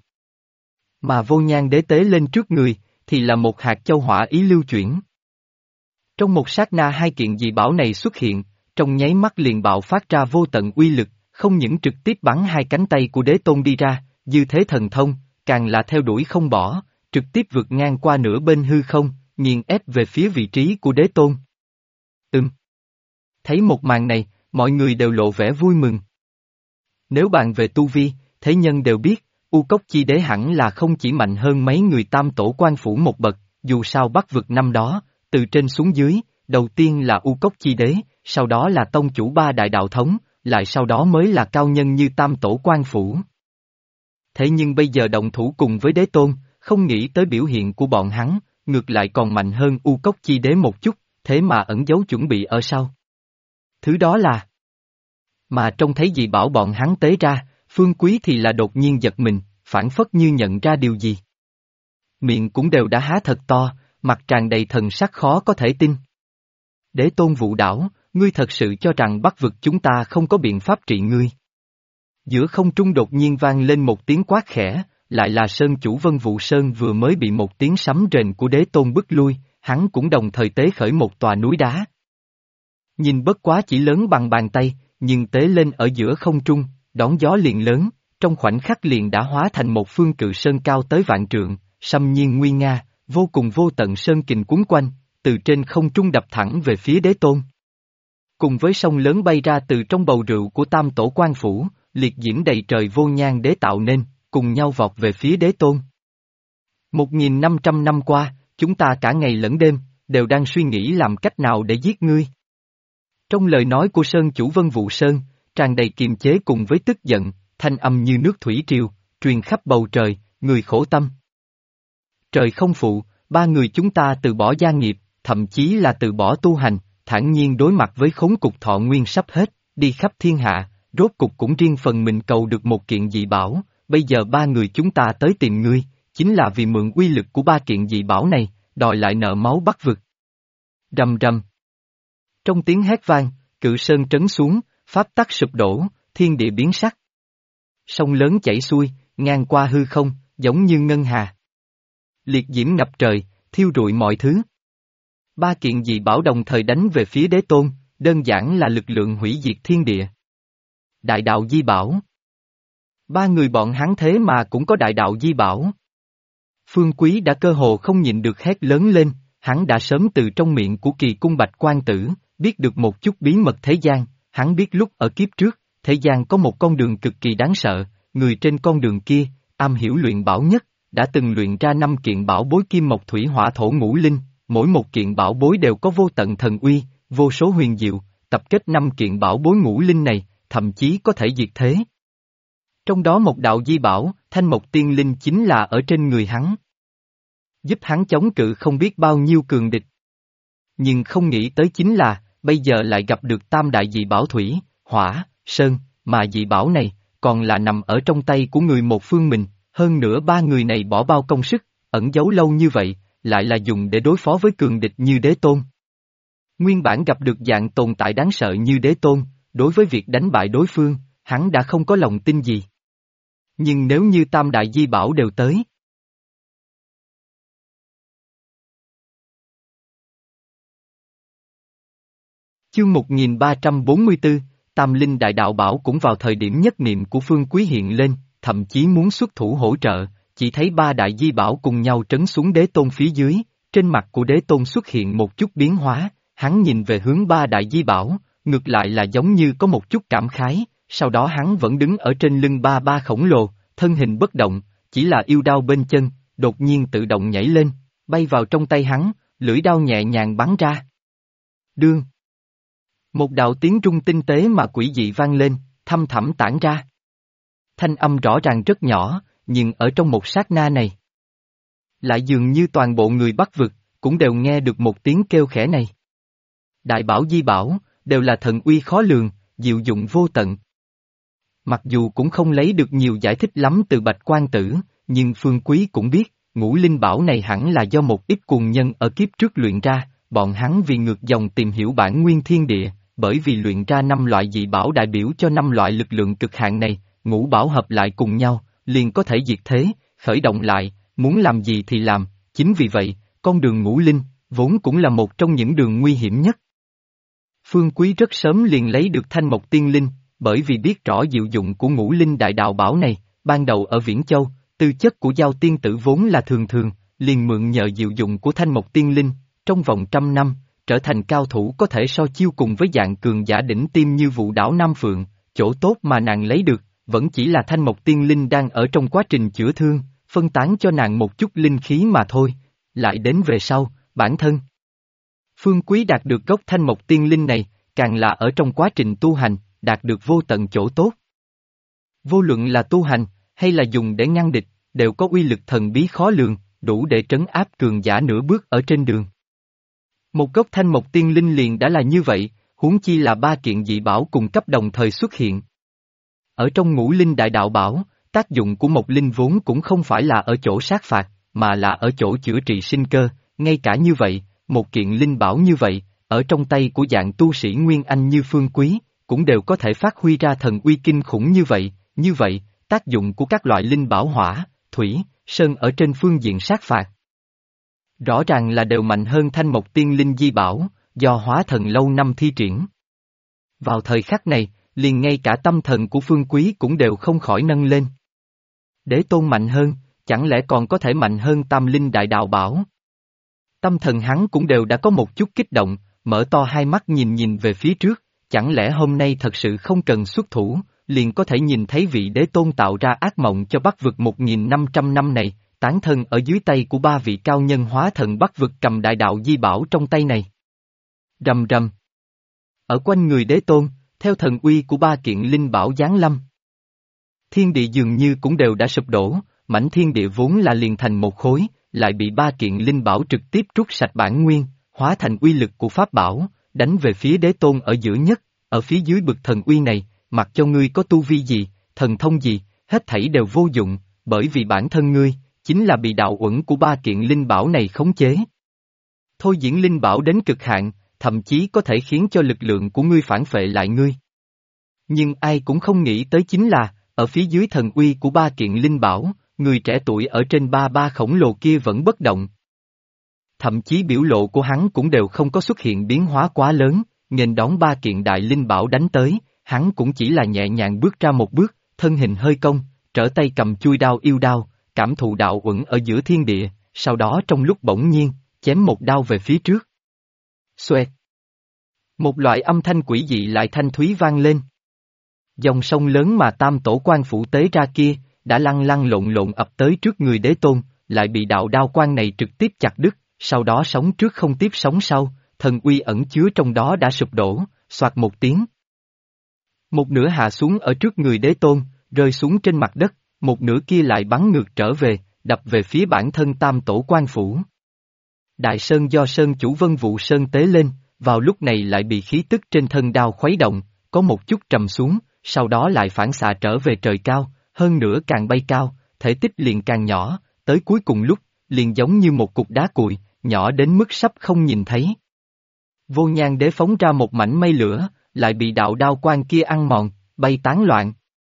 Speaker 1: Mà vô nhang đế tế lên trước người, thì là một hạt châu hỏa ý lưu chuyển. Trong một sát na hai kiện dị bảo này xuất hiện, trong nháy mắt liền bạo phát ra vô tận uy lực, không những trực tiếp bắn hai cánh tay của đế tôn đi ra, dư thế thần thông, càng là theo đuổi không bỏ, trực tiếp vượt ngang qua nửa bên hư không, nghiền ép về phía vị trí của đế tôn. Thấy một màn này, mọi người đều lộ vẻ vui mừng. Nếu bàn về tu vi, thế nhân đều biết, U Cốc Chi Đế hẳn là không chỉ mạnh hơn mấy người tam tổ quan phủ một bậc, dù sao Bắc vực năm đó, từ trên xuống dưới, đầu tiên là U Cốc Chi Đế, sau đó là tông chủ ba đại đạo thống, lại sau đó mới là cao nhân như tam tổ quan phủ. Thế nhưng bây giờ động thủ cùng với đế tôn, không nghĩ tới biểu hiện của bọn hắn, ngược lại còn mạnh hơn U Cốc Chi Đế một chút, thế mà ẩn giấu chuẩn bị ở sau. Thứ đó là... Mà trông thấy gì bảo bọn hắn tế ra, Phương Quý thì là đột nhiên giật mình, phản phất như nhận ra điều gì. Miệng cũng đều đã há thật to, mặt tràn đầy thần sắc khó có thể tin. Đế tôn Vũ Đảo, ngươi thật sự cho rằng Bắc vực chúng ta không có biện pháp trị ngươi. Giữa không trung đột nhiên vang lên một tiếng quát khẽ, lại là Sơn chủ Vân Vũ Sơn vừa mới bị một tiếng sấm rền của đế tôn bức lui, hắn cũng đồng thời tế khởi một tòa núi đá. Nhìn bất quá chỉ lớn bằng bàn tay, nhưng tế lên ở giữa không trung, đón gió liền lớn, trong khoảnh khắc liền đã hóa thành một phương cự sơn cao tới vạn trượng, xâm nhiên nguy nga, vô cùng vô tận sơn kình cuốn quanh, từ trên không trung đập thẳng về phía đế tôn. Cùng với sông lớn bay ra từ trong bầu rượu của tam tổ quan phủ, liệt diễm đầy trời vô nhang đế tạo nên, cùng nhau vọt về phía đế tôn. 1.500 năm qua, chúng ta cả ngày lẫn đêm, đều đang suy nghĩ làm cách nào để giết ngươi. Trong lời nói của Sơn chủ Vân Vũ Sơn, tràn đầy kiềm chế cùng với tức giận, thanh âm như nước thủy triều, truyền khắp bầu trời, người khổ tâm. Trời không phụ, ba người chúng ta từ bỏ gia nghiệp, thậm chí là từ bỏ tu hành, thản nhiên đối mặt với khốn cục thọ nguyên sắp hết, đi khắp thiên hạ, rốt cục cũng riêng phần mình cầu được một kiện dị bảo, bây giờ ba người chúng ta tới tìm ngươi, chính là vì mượn uy lực của ba kiện dị bảo này, đòi lại nợ máu Bắc vực. Rầm rầm. Trong tiếng hét vang, cự sơn trấn xuống, pháp tắc sụp đổ, thiên địa biến sắc. Sông lớn chảy xuôi, ngang qua hư không, giống như ngân hà. Liệt diễm ngập trời, thiêu rụi mọi thứ. Ba kiện dị bảo đồng thời đánh về phía đế tôn, đơn giản là lực lượng hủy diệt thiên địa. Đại đạo di bảo. Ba người bọn hắn thế mà cũng có đại đạo di bảo. Phương Quý đã cơ hồ không nhịn được hét lớn lên, hắn đã sớm từ trong miệng của kỳ cung bạch quan tử, biết được một chút bí mật thế gian, hắn biết lúc ở kiếp trước, thế gian có một con đường cực kỳ đáng sợ, người trên con đường kia, am hiểu luyện bảo nhất, đã từng luyện ra 5 kiện bảo bối kim mộc thủy hỏa thổ ngũ linh, mỗi một kiện bảo bối đều có vô tận thần uy, vô số huyền diệu, tập kết 5 kiện bảo bối ngũ linh này, thậm chí có thể diệt thế. Trong đó một đạo di bảo, thanh mộc tiên linh chính là ở trên người hắn. Giúp hắn chống cự không biết bao nhiêu cường địch. Nhưng không nghĩ tới chính là, bây giờ lại gặp được tam đại dị bảo thủy, hỏa, sơn, mà dị bảo này, còn là nằm ở trong tay của người một phương mình, hơn nữa ba người này bỏ bao công sức, ẩn giấu lâu như vậy, lại là dùng để đối phó với cường địch như đế tôn. Nguyên bản gặp được dạng tồn tại đáng sợ như đế tôn, đối với việc đánh bại đối phương, hắn đã không có lòng tin gì. Nhưng nếu như tam đại di bảo đều tới. Chương 1344, Tam Linh Đại Đạo Bảo cũng vào thời điểm nhất niệm của Phương Quý hiện lên, thậm chí muốn xuất thủ hỗ trợ, chỉ thấy ba đại di bảo cùng nhau trấn xuống đế tôn phía dưới, trên mặt của đế tôn xuất hiện một chút biến hóa, hắn nhìn về hướng ba đại di bảo, ngược lại là giống như có một chút cảm khái, sau đó hắn vẫn đứng ở trên lưng ba ba khổng lồ, thân hình bất động, chỉ là yêu đao bên chân, đột nhiên tự động nhảy lên, bay vào trong tay hắn, lưỡi đao nhẹ nhàng bắn ra. Đương. Một đạo tiếng trung tinh tế mà quỷ dị vang lên, thăm thẳm tản ra. Thanh âm rõ ràng rất nhỏ, nhưng ở trong một sát na này, lại dường như toàn bộ người Bắc vực, cũng đều nghe được một tiếng kêu khẽ này. Đại bảo di bảo, đều là thần uy khó lường, diệu dụng vô tận. Mặc dù cũng không lấy được nhiều giải thích lắm từ Bạch Quan Tử, nhưng Phương Quý cũng biết, ngũ linh bảo này hẳn là do một ít cuồng nhân ở kiếp trước luyện ra, bọn hắn vì ngược dòng tìm hiểu bản nguyên thiên địa, bởi vì luyện ra 5 loại dị bảo đại biểu cho 5 loại lực lượng cực hạn này, ngũ bảo hợp lại cùng nhau, liền có thể diệt thế, khởi động lại, muốn làm gì thì làm, chính vì vậy, con đường ngũ linh, vốn cũng là một trong những đường nguy hiểm nhất. Phương Quý rất sớm liền lấy được thanh mộc tiên linh, bởi vì biết rõ diệu dụng của ngũ linh đại đạo bảo này, ban đầu ở Viễn Châu, tư chất của Giao tiên tử vốn là thường thường, liền mượn nhờ diệu dụng của thanh mộc tiên linh, trong vòng 100 năm, trở thành cao thủ có thể so chiêu cùng với dạng cường giả đỉnh tiêm như Vũ Đảo Nam Phượng, chỗ tốt mà nàng lấy được, vẫn chỉ là thanh mộc tiên linh đang ở trong quá trình chữa thương, phân tán cho nàng một chút linh khí mà thôi, lại đến về sau, bản thân. Phương Quý đạt được gốc thanh mộc tiên linh này, càng là ở trong quá trình tu hành, đạt được vô tận chỗ tốt. Vô luận là tu hành, hay là dùng để ngăn địch, đều có uy lực thần bí khó lường, đủ để trấn áp cường giả nửa bước ở trên đường. Một gốc thanh mộc tiên linh liền đã là như vậy, huống chi là 3 kiện dị bảo cùng cấp đồng thời xuất hiện. Ở trong ngũ linh đại đạo bảo, tác dụng của một linh vốn cũng không phải là ở chỗ sát phạt, mà là ở chỗ chữa trị sinh cơ, ngay cả như vậy, một kiện linh bảo như vậy, ở trong tay của dạng tu sĩ Nguyên Anh như Phương Quý, cũng đều có thể phát huy ra thần uy kinh khủng như vậy, tác dụng của các loại linh bảo hỏa, thủy, sơn ở trên phương diện sát phạt. Rõ ràng là đều mạnh hơn thanh mộc tiên linh di bảo, do hóa thần lâu năm thi triển. Vào thời khắc này, liền ngay cả tâm thần của Phương Quý cũng đều không khỏi nâng lên. Đế tôn mạnh hơn, chẳng lẽ còn có thể mạnh hơn tam linh đại đạo bảo? Tâm thần hắn cũng đều đã có một chút kích động, mở to hai mắt nhìn về phía trước, chẳng lẽ hôm nay thật sự không cần xuất thủ, liền có thể nhìn thấy vị đế tôn tạo ra ác mộng cho Bắc vực 1.500 năm này, tán thân ở dưới tay của 3 vị cao nhân hóa thần Bắc vực cầm đại đạo di bảo trong tay này. Rầm rầm. Ở quanh người đế tôn, theo thần uy của 3 kiện linh bảo giáng lâm. Thiên địa dường như cũng đều đã sụp đổ, mảnh thiên địa vốn là liền thành một khối, lại bị 3 kiện linh bảo trực tiếp trút sạch bản nguyên, hóa thành uy lực của pháp bảo, đánh về phía đế tôn ở giữa nhất, ở phía dưới bực thần uy này, mặc cho ngươi có tu vi gì, thần thông gì, hết thảy đều vô dụng, bởi vì bản thân ngươi, chính là bị đạo uẩn của 3 kiện linh bảo này khống chế. Thôi diễn linh bảo đến cực hạn, thậm chí có thể khiến cho lực lượng của ngươi phản phệ lại ngươi. Nhưng ai cũng không nghĩ tới chính là, ở phía dưới thần uy của 3 kiện linh bảo, người trẻ tuổi ở trên ba khổng lồ kia vẫn bất động. Thậm chí biểu lộ của hắn cũng đều không có xuất hiện biến hóa quá lớn, nghênh đón 3 kiện đại linh bảo đánh tới, hắn cũng chỉ là nhẹ nhàng bước ra một bước, thân hình hơi cong, trở tay cầm chuôi đao yêu đao, cảm thụ đạo uẩn ở giữa thiên địa, sau đó trong lúc bỗng nhiên, chém một đao về phía trước. Xoẹt. Một loại âm thanh quỷ dị lại thanh thúy vang lên. Dòng sông lớn mà Tam Tổ Quan Phủ tế ra kia, đã lăn lăn lộn lộn ập tới trước người Đế Tôn, lại bị đạo đao quan này trực tiếp chặt đứt, sau đó sóng trước không tiếp sóng sau, thần uy ẩn chứa trong đó đã sụp đổ, soạt một tiếng. Một nửa hạ xuống ở trước người Đế Tôn, rơi xuống trên mặt đất, một nửa kia lại bắn ngược trở về, đập về phía bản thân Tam Tổ Quan Phủ. Đại Sơn do Sơn chủ Vân Vụ Sơn tế lên, vào lúc này lại bị khí tức trên thân đao khuấy động, có một chút trầm xuống, sau đó lại phản xạ trở về trời cao, hơn nữa càng bay cao, thể tích liền càng nhỏ, tới cuối cùng lúc, liền giống như một cục đá cuội, nhỏ đến mức sắp không nhìn thấy. Vô Nhan Đế phóng ra một mảnh mây lửa, lại bị đạo đao quan kia ăn mòn, bay tán loạn.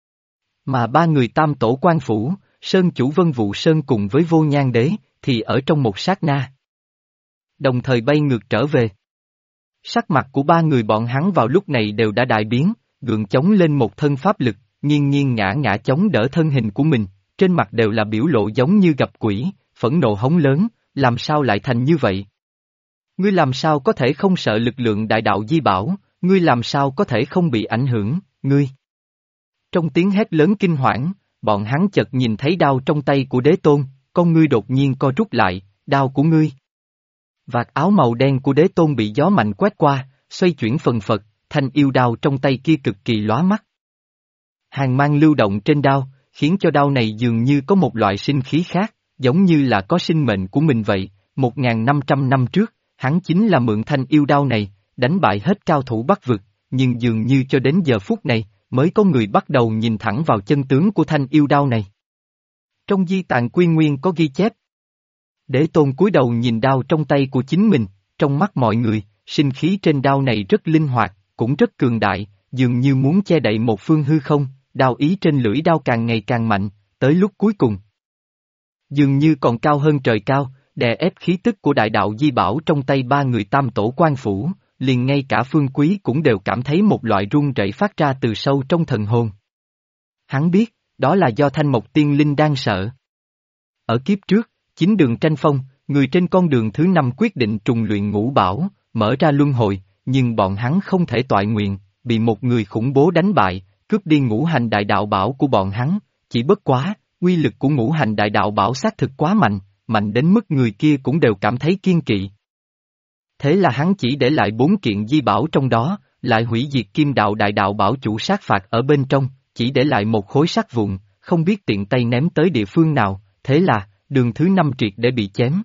Speaker 1: Mà ba người Tam Tổ Quan Phủ, Sơn chủ Vân Vụ Sơn cùng với Vô Nhan Đế, thì ở trong một sát na. Đồng thời bay ngược trở về. Sắc mặt của ba người bọn hắn vào lúc này đều đã đại biến, gượng chống lên một thân pháp lực, nghiêng nghiêng ngã ngã chống đỡ thân hình của mình, trên mặt đều là biểu lộ giống như gặp quỷ, phẫn nộ hống lớn, làm sao lại thành như vậy? Ngươi làm sao có thể không sợ lực lượng đại đạo di bảo, ngươi làm sao có thể không bị ảnh hưởng, ngươi? Trong tiếng hét lớn kinh hoảng, bọn hắn chợt nhìn thấy đao trong tay của Đế Tôn, con ngươi đột nhiên co rút lại, đao của ngươi. Vạt áo màu đen của Đế Tôn bị gió mạnh quét qua, xoay chuyển phần phật, thanh yêu đao trong tay kia cực kỳ lóa mắt. Hàn mang lưu động trên đao, khiến cho đao này dường như có một loại sinh khí khác, giống như là có sinh mệnh của mình vậy. 1.500 năm trước, hắn chính là mượn thanh yêu đao này, đánh bại hết cao thủ Bắc vực, nhưng dường như cho đến giờ phút này, mới có người bắt đầu nhìn thẳng vào chân tướng của thanh yêu đao này. Trong di tạng quy nguyên có ghi chép. Đế Tôn cúi đầu nhìn đao trong tay của chính mình, trong mắt mọi người, sinh khí trên đao này rất linh hoạt, cũng rất cường đại, dường như muốn che đậy một phương hư không, đao ý trên lưỡi đao càng ngày càng mạnh, tới lúc cuối cùng. Dường như còn cao hơn trời cao, đè ép khí tức của đại đạo di bảo trong tay ba người Tam Tổ Quan Phủ, liền ngay cả Phương Quý cũng đều cảm thấy một loại run rẩy phát ra từ sâu trong thần hồn. Hắn biết, đó là do Thanh Mộc Tiên Linh đang sợ. Ở kiếp trước, chính đường tranh phong, người trên con đường thứ 5 quyết định trùng luyện ngũ bảo, mở ra luân hồi, nhưng bọn hắn không thể toại nguyện, bị một người khủng bố đánh bại, cướp đi ngũ hành đại đạo bảo của bọn hắn, chỉ bất quá, uy lực của ngũ hành đại đạo bảo xác thực quá mạnh, mạnh đến mức người kia cũng đều cảm thấy kiên kỵ. Thế là hắn chỉ để lại 4 kiện di bảo trong đó, lại hủy diệt kim đạo đại đạo bảo chủ sát phạt ở bên trong, chỉ để lại một khối sắt vụn, không biết tiện tay ném tới địa phương nào, thế là, đường thứ 5 triệt để bị chém.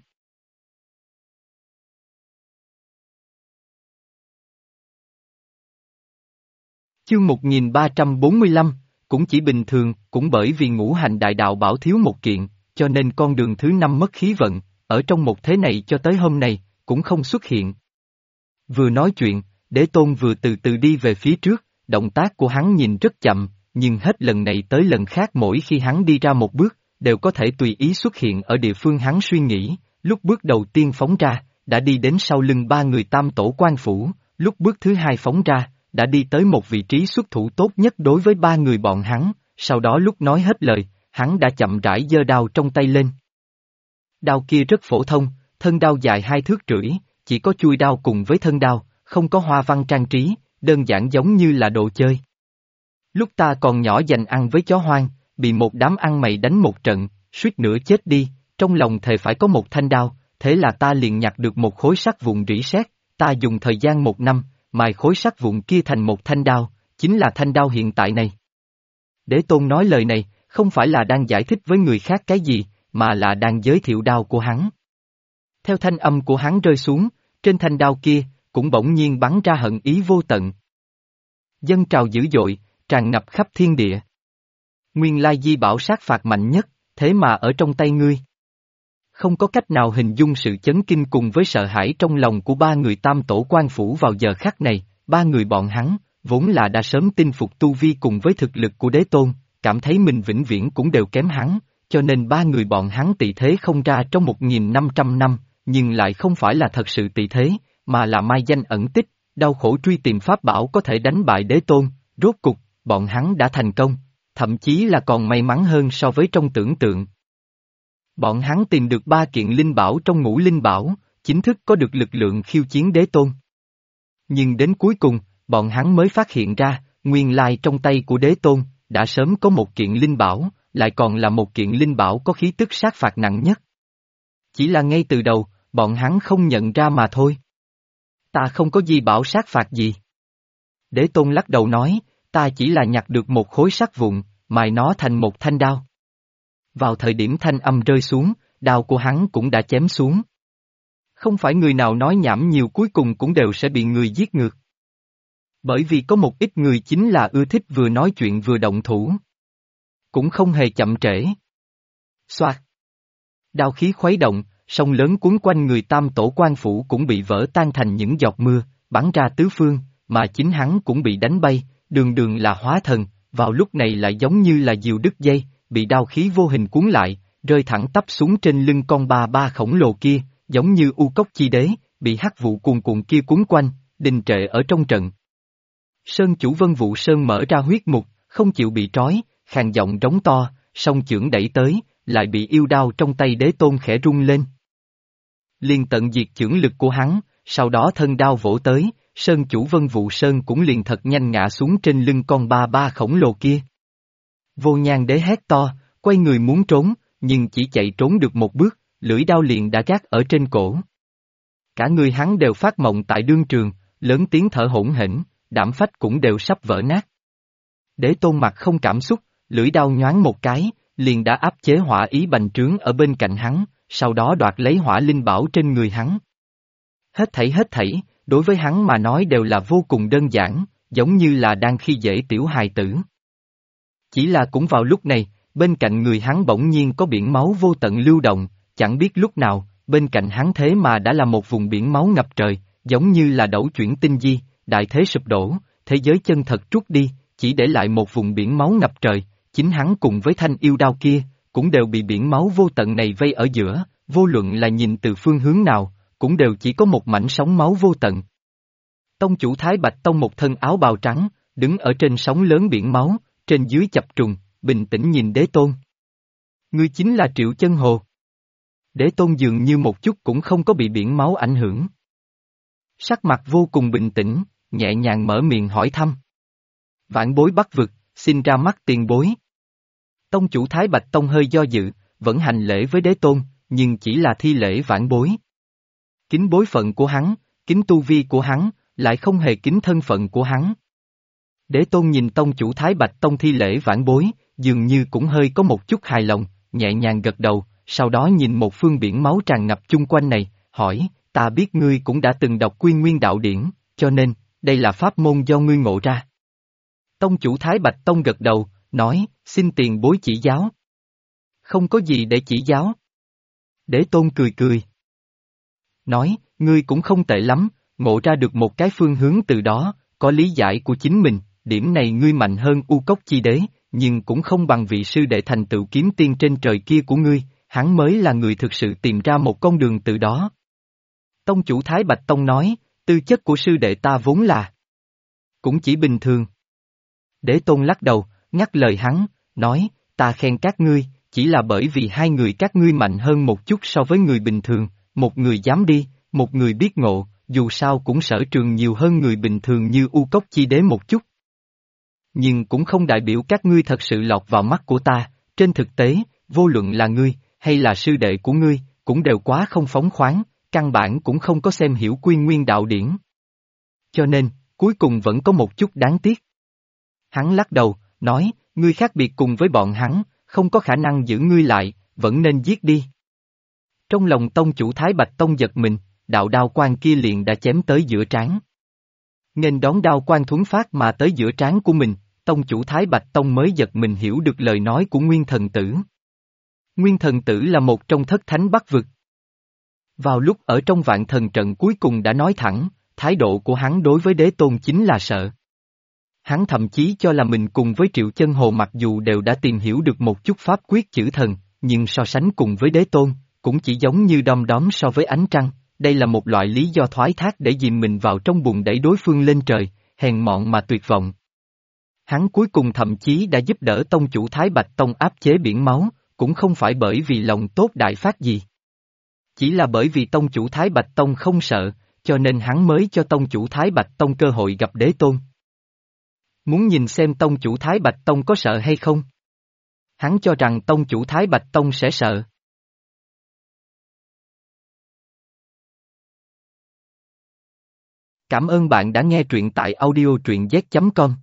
Speaker 1: Chương 1345, cũng chỉ bình thường, cũng bởi vì ngũ hành đại đạo bảo thiếu một kiện, cho nên con đường thứ 5 mất khí vận, ở trong một thế này cho tới hôm nay, cũng không xuất hiện. Vừa nói chuyện, Đế Tôn vừa từ từ đi về phía trước, động tác của hắn nhìn rất chậm, nhưng hết lần này tới lần khác mỗi khi hắn đi ra một bước, đều có thể tùy ý xuất hiện ở địa phương hắn suy nghĩ, lúc bước đầu tiên phóng ra, đã đi đến sau lưng ba người Tam Tổ Quan Phủ, lúc bước thứ 2 phóng ra, đã đi tới một vị trí xuất thủ tốt nhất đối với ba người bọn hắn, sau đó lúc nói hết lời, hắn đã chậm rãi giơ đao trong tay lên. Đao kia rất phổ thông, thân đao dài 2 thước rưỡi, chỉ có chuôi đao cùng với thân đao, không có hoa văn trang trí, đơn giản giống như là đồ chơi. Lúc ta còn nhỏ dành ăn với chó hoang, bị một đám ăn mày đánh một trận, suýt nữa chết đi, trong lòng thề phải có một thanh đao, thế là ta liền nhặt được một khối sắt vụn rỉ sét, ta dùng thời gian 1 năm, mài khối sắt vụn kia thành một thanh đao, chính là thanh đao hiện tại này. Đế Tôn nói lời này, không phải là đang giải thích với người khác cái gì, mà là đang giới thiệu đao của hắn. Theo thanh âm của hắn rơi xuống, trên thanh đao kia, cũng bỗng nhiên bắn ra hận ý vô tận. Dâng trào dữ dội, tràn ngập khắp thiên địa. Nguyên lai di bảo sát phạt mạnh nhất, thế mà ở trong tay ngươi. Không có cách nào hình dung sự chấn kinh cùng với sợ hãi trong lòng của ba người Tam Tổ Quan Phủ vào giờ khắc này, ba người bọn hắn, vốn là đã sớm tin phục tu vi cùng với thực lực của Đế Tôn, cảm thấy mình vĩnh viễn cũng đều kém hắn, cho nên ba người bọn hắn tị thế không ra trong 1.500 năm, nhưng lại không phải là thật sự tị thế, mà là mai danh ẩn tích, đau khổ truy tìm pháp bảo có thể đánh bại Đế Tôn, rốt cục, bọn hắn đã thành công, thậm chí là còn may mắn hơn so với trong tưởng tượng. Bọn hắn tìm được 3 kiện linh bảo trong Ngũ Linh Bảo, chính thức có được lực lượng khiêu chiến đế tôn. Nhưng đến cuối cùng, bọn hắn mới phát hiện ra, nguyên lai trong tay của đế tôn, đã sớm có 1 kiện linh bảo, lại còn là 1 kiện linh bảo có khí tức sát phạt nặng nhất. Chỉ là ngay từ đầu, bọn hắn không nhận ra mà thôi. Ta không có gì bảo sát phạt gì. Đế tôn lắc đầu nói, ta chỉ là nhặt được một khối sắt vụn, mài nó thành một thanh đao. Vào thời điểm thanh âm rơi xuống, đao của hắn cũng đã chém xuống. Không phải người nào nói nhảm nhiều cuối cùng cũng đều sẽ bị người giết ngược. Bởi vì có một ít người chính là ưa thích vừa nói chuyện vừa động thủ. Cũng không hề chậm trễ. Xoạt. Đao khí khuấy động, sông lớn cuốn quanh người Tam Tổ Quan Phủ cũng bị vỡ tan thành những giọt mưa, bắn ra tứ phương, mà chính hắn cũng bị đánh bay, đường đường là hóa thần, vào lúc này lại giống như là diều đứt dây, bị đao khí vô hình cuốn lại, rơi thẳng tắp xuống trên lưng con ba ba khổng lồ kia, giống như U Cốc Chi Đế, bị hắc vụ cuồn cuộn kia cuốn quanh, đình trệ ở trong trận. Sơn chủ Vân Vụ Sơn mở ra huyết mục, không chịu bị trói, khàn giọng trống to, song chưởng đẩy tới, lại bị yêu đao trong tay đế tôn khẽ rung lên. Liền tận diệt chưởng lực của hắn, sau đó thân đao vỗ tới, Sơn chủ Vân Vụ Sơn cũng liền thật nhanh ngã xuống trên lưng con ba ba khổng lồ kia. Vô Nhan đế hét to, quay người muốn trốn, nhưng chỉ chạy trốn được một bước, lưỡi đao liền đã gác ở trên cổ. Cả người hắn đều phát mộng tại đương trường, lớn tiếng thở hổn hển, đảm phách cũng đều sắp vỡ nát. Đế tôn mặt không cảm xúc, lưỡi đao nhoáng một cái, liền đã áp chế hỏa ý bành trướng ở bên cạnh hắn, sau đó đoạt lấy hỏa linh bảo trên người hắn. Hết thảy, đối với hắn mà nói đều là vô cùng đơn giản, giống như là đang khi dễ tiểu hài tử. Chỉ là cũng vào lúc này, bên cạnh người hắn bỗng nhiên có biển máu vô tận lưu động, chẳng biết lúc nào, bên cạnh hắn thế mà đã là một vùng biển máu ngập trời, giống như là đẩu chuyển tinh di, đại thế sụp đổ, thế giới chân thật trút đi, chỉ để lại một vùng biển máu ngập trời, chính hắn cùng với thanh yêu đao kia, cũng đều bị biển máu vô tận này vây ở giữa, vô luận là nhìn từ phương hướng nào, cũng đều chỉ có một mảnh sóng máu vô tận. Tông chủ Thái Bạch Tông một thân áo bào trắng, đứng ở trên sóng lớn biển máu, trên dưới chập trùng, bình tĩnh nhìn đế tôn. Ngươi chính là Triệu Chân Hồ. Đế tôn dường như một chút cũng không có bị biển máu ảnh hưởng. Sắc mặt vô cùng bình tĩnh, nhẹ nhàng mở miệng hỏi thăm. Vãn bối Bắc vực, xin ra mắt tiền bối. Tông chủ Thái Bạch Tông hơi do dự, vẫn hành lễ với đế tôn, nhưng chỉ là thi lễ vãn bối. Kính bối phận của hắn, kính tu vi của hắn, lại không hề kính thân phận của hắn. Đế tôn nhìn tông chủ Thái Bạch Tông thi lễ vãn bối, dường như cũng hơi có một chút hài lòng, nhẹ nhàng gật đầu, sau đó nhìn một phương biển máu tràn ngập chung quanh này, hỏi, ta biết ngươi cũng đã từng đọc Quy Nguyên Đạo Điển, cho nên, đây là pháp môn do ngươi ngộ ra. Tông chủ Thái Bạch Tông gật đầu, nói, xin tiền bối chỉ giáo. Không có gì để chỉ giáo. Đế tôn cười cười. Nói, ngươi cũng không tệ lắm, ngộ ra được một cái phương hướng từ đó, có lý giải của chính mình, điểm này ngươi mạnh hơn U Cốc Chi Đế, nhưng cũng không bằng vị sư đệ thành tựu kiếm tiên trên trời kia của ngươi, hắn mới là người thực sự tìm ra một con đường từ đó. Tông chủ Thái Bạch Tông nói, tư chất của sư đệ ta vốn là cũng chỉ bình thường. Đế tôn lắc đầu, ngắt lời hắn, nói, ta khen các ngươi, chỉ là bởi vì hai người các ngươi mạnh hơn một chút so với người bình thường, một người dám đi, một người biết ngộ, dù sao cũng sở trường nhiều hơn người bình thường như U Cốc Chi Đế một chút. Nhưng cũng không đại biểu các ngươi thật sự lọt vào mắt của ta, trên thực tế, vô luận là ngươi, hay là sư đệ của ngươi, cũng đều quá không phóng khoáng, căn bản cũng không có xem hiểu Quy Nguyên Đạo Điển. Cho nên, cuối cùng vẫn có một chút đáng tiếc. Hắn lắc đầu, nói, ngươi khác biệt cùng với bọn hắn, không có khả năng giữ ngươi lại, vẫn nên giết đi. Trong lòng tông chủ Thái Bạch Tông giật mình, đạo đao quang kia liền đã chém tới giữa trán. Nên đón đao quang thuấn phát mà tới giữa trán của mình, tông chủ Thái Bạch Tông mới giật mình hiểu được lời nói của Nguyên Thần Tử. Nguyên Thần Tử là một trong thất thánh Bắc vực. Vào lúc ở trong vạn thần trận cuối cùng đã nói thẳng, thái độ của hắn đối với đế tôn chính là sợ. Hắn thậm chí cho là mình cùng với Triệu Chân Hồ mặc dù đều đã tìm hiểu được một chút pháp quyết chữ thần, nhưng so sánh cùng với đế tôn, cũng chỉ giống như đom đóm so với ánh trăng, đây là một loại lý do thoái thác để dìm mình vào trong bùn đẩy đối phương lên trời, hèn mọn mà tuyệt vọng. Hắn cuối cùng thậm chí đã giúp đỡ tông chủ Thái Bạch Tông áp chế biển máu, cũng không phải bởi vì lòng tốt đại phát gì. Chỉ là bởi vì tông chủ Thái Bạch Tông không sợ, cho nên hắn mới cho tông chủ Thái Bạch Tông cơ hội gặp đế tôn. Muốn nhìn xem tông chủ Thái Bạch Tông có sợ hay không? Hắn cho rằng tông chủ Thái Bạch Tông sẽ sợ. Cảm ơn bạn đã nghe truyện tại audio truyện z.com.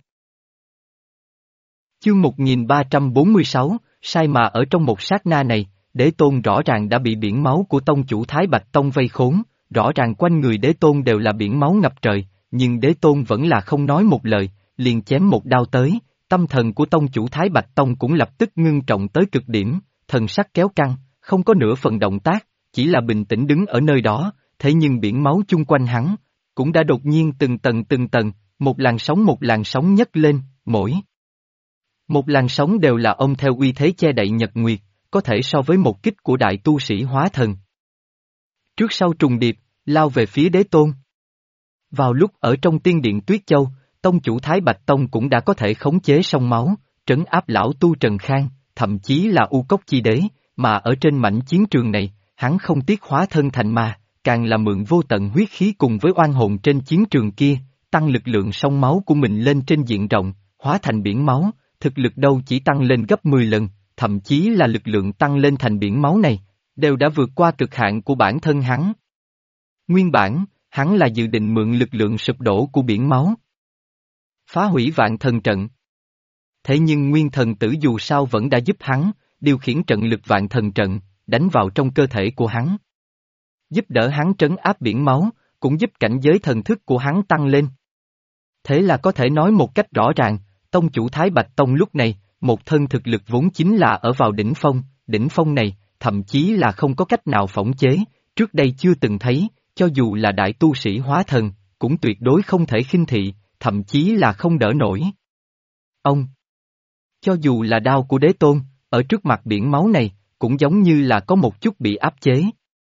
Speaker 1: Chương 1346, sai mà ở trong một sát na này, đế tôn rõ ràng đã bị biển máu của tông chủ Thái Bạch Tông vây khốn, rõ ràng quanh người đế tôn đều là biển máu ngập trời, nhưng đế tôn vẫn là không nói một lời, liền chém một đao tới, tâm thần của tông chủ Thái Bạch Tông cũng lập tức ngưng trọng tới cực điểm, thần sắc kéo căng, không có nửa phần động tác, chỉ là bình tĩnh đứng ở nơi đó, thế nhưng biển máu chung quanh hắn, cũng đã đột nhiên từng tầng, một làn sóng nhấc lên, mỗi một làn sóng đều là ông theo uy thế che đậy nhật nguyệt, có thể so với một kích của đại tu sĩ hóa thần. Trước sau trùng điệp, lao về phía đế tôn. Vào lúc ở trong tiên điện Tuyết Châu, tông chủ Thái Bạch Tông cũng đã có thể khống chế sông máu, trấn áp lão tu Trần Khang, thậm chí là U Cốc Chi Đế, mà ở trên mảnh chiến trường này, hắn không tiếc hóa thân thành ma, càng là mượn vô tận huyết khí cùng với oan hồn trên chiến trường kia, tăng lực lượng sông máu của mình lên trên diện rộng, hóa thành biển máu, thực lực đâu chỉ tăng lên gấp 10 lần, thậm chí là lực lượng tăng lên thành biển máu này, đều đã vượt qua cực hạn của bản thân hắn. Nguyên bản, hắn là dự định mượn lực lượng sụp đổ của biển máu, phá hủy vạn thần trận. Thế nhưng nguyên thần tử dù sao vẫn đã giúp hắn, điều khiển trận lực vạn thần trận, đánh vào trong cơ thể của hắn. Giúp đỡ hắn trấn áp biển máu, cũng giúp cảnh giới thần thức của hắn tăng lên. Thế là có thể nói một cách rõ ràng, tông chủ Thái Bạch Tông lúc này, một thân thực lực vốn chính là ở vào đỉnh phong này, thậm chí là không có cách nào phỏng chế, trước đây chưa từng thấy, cho dù là đại tu sĩ hóa thần, cũng tuyệt đối không thể khinh thị, thậm chí là không đỡ nổi. Ông, cho dù là đao của đế tôn, ở trước mặt biển máu này, cũng giống như là có một chút bị áp chế.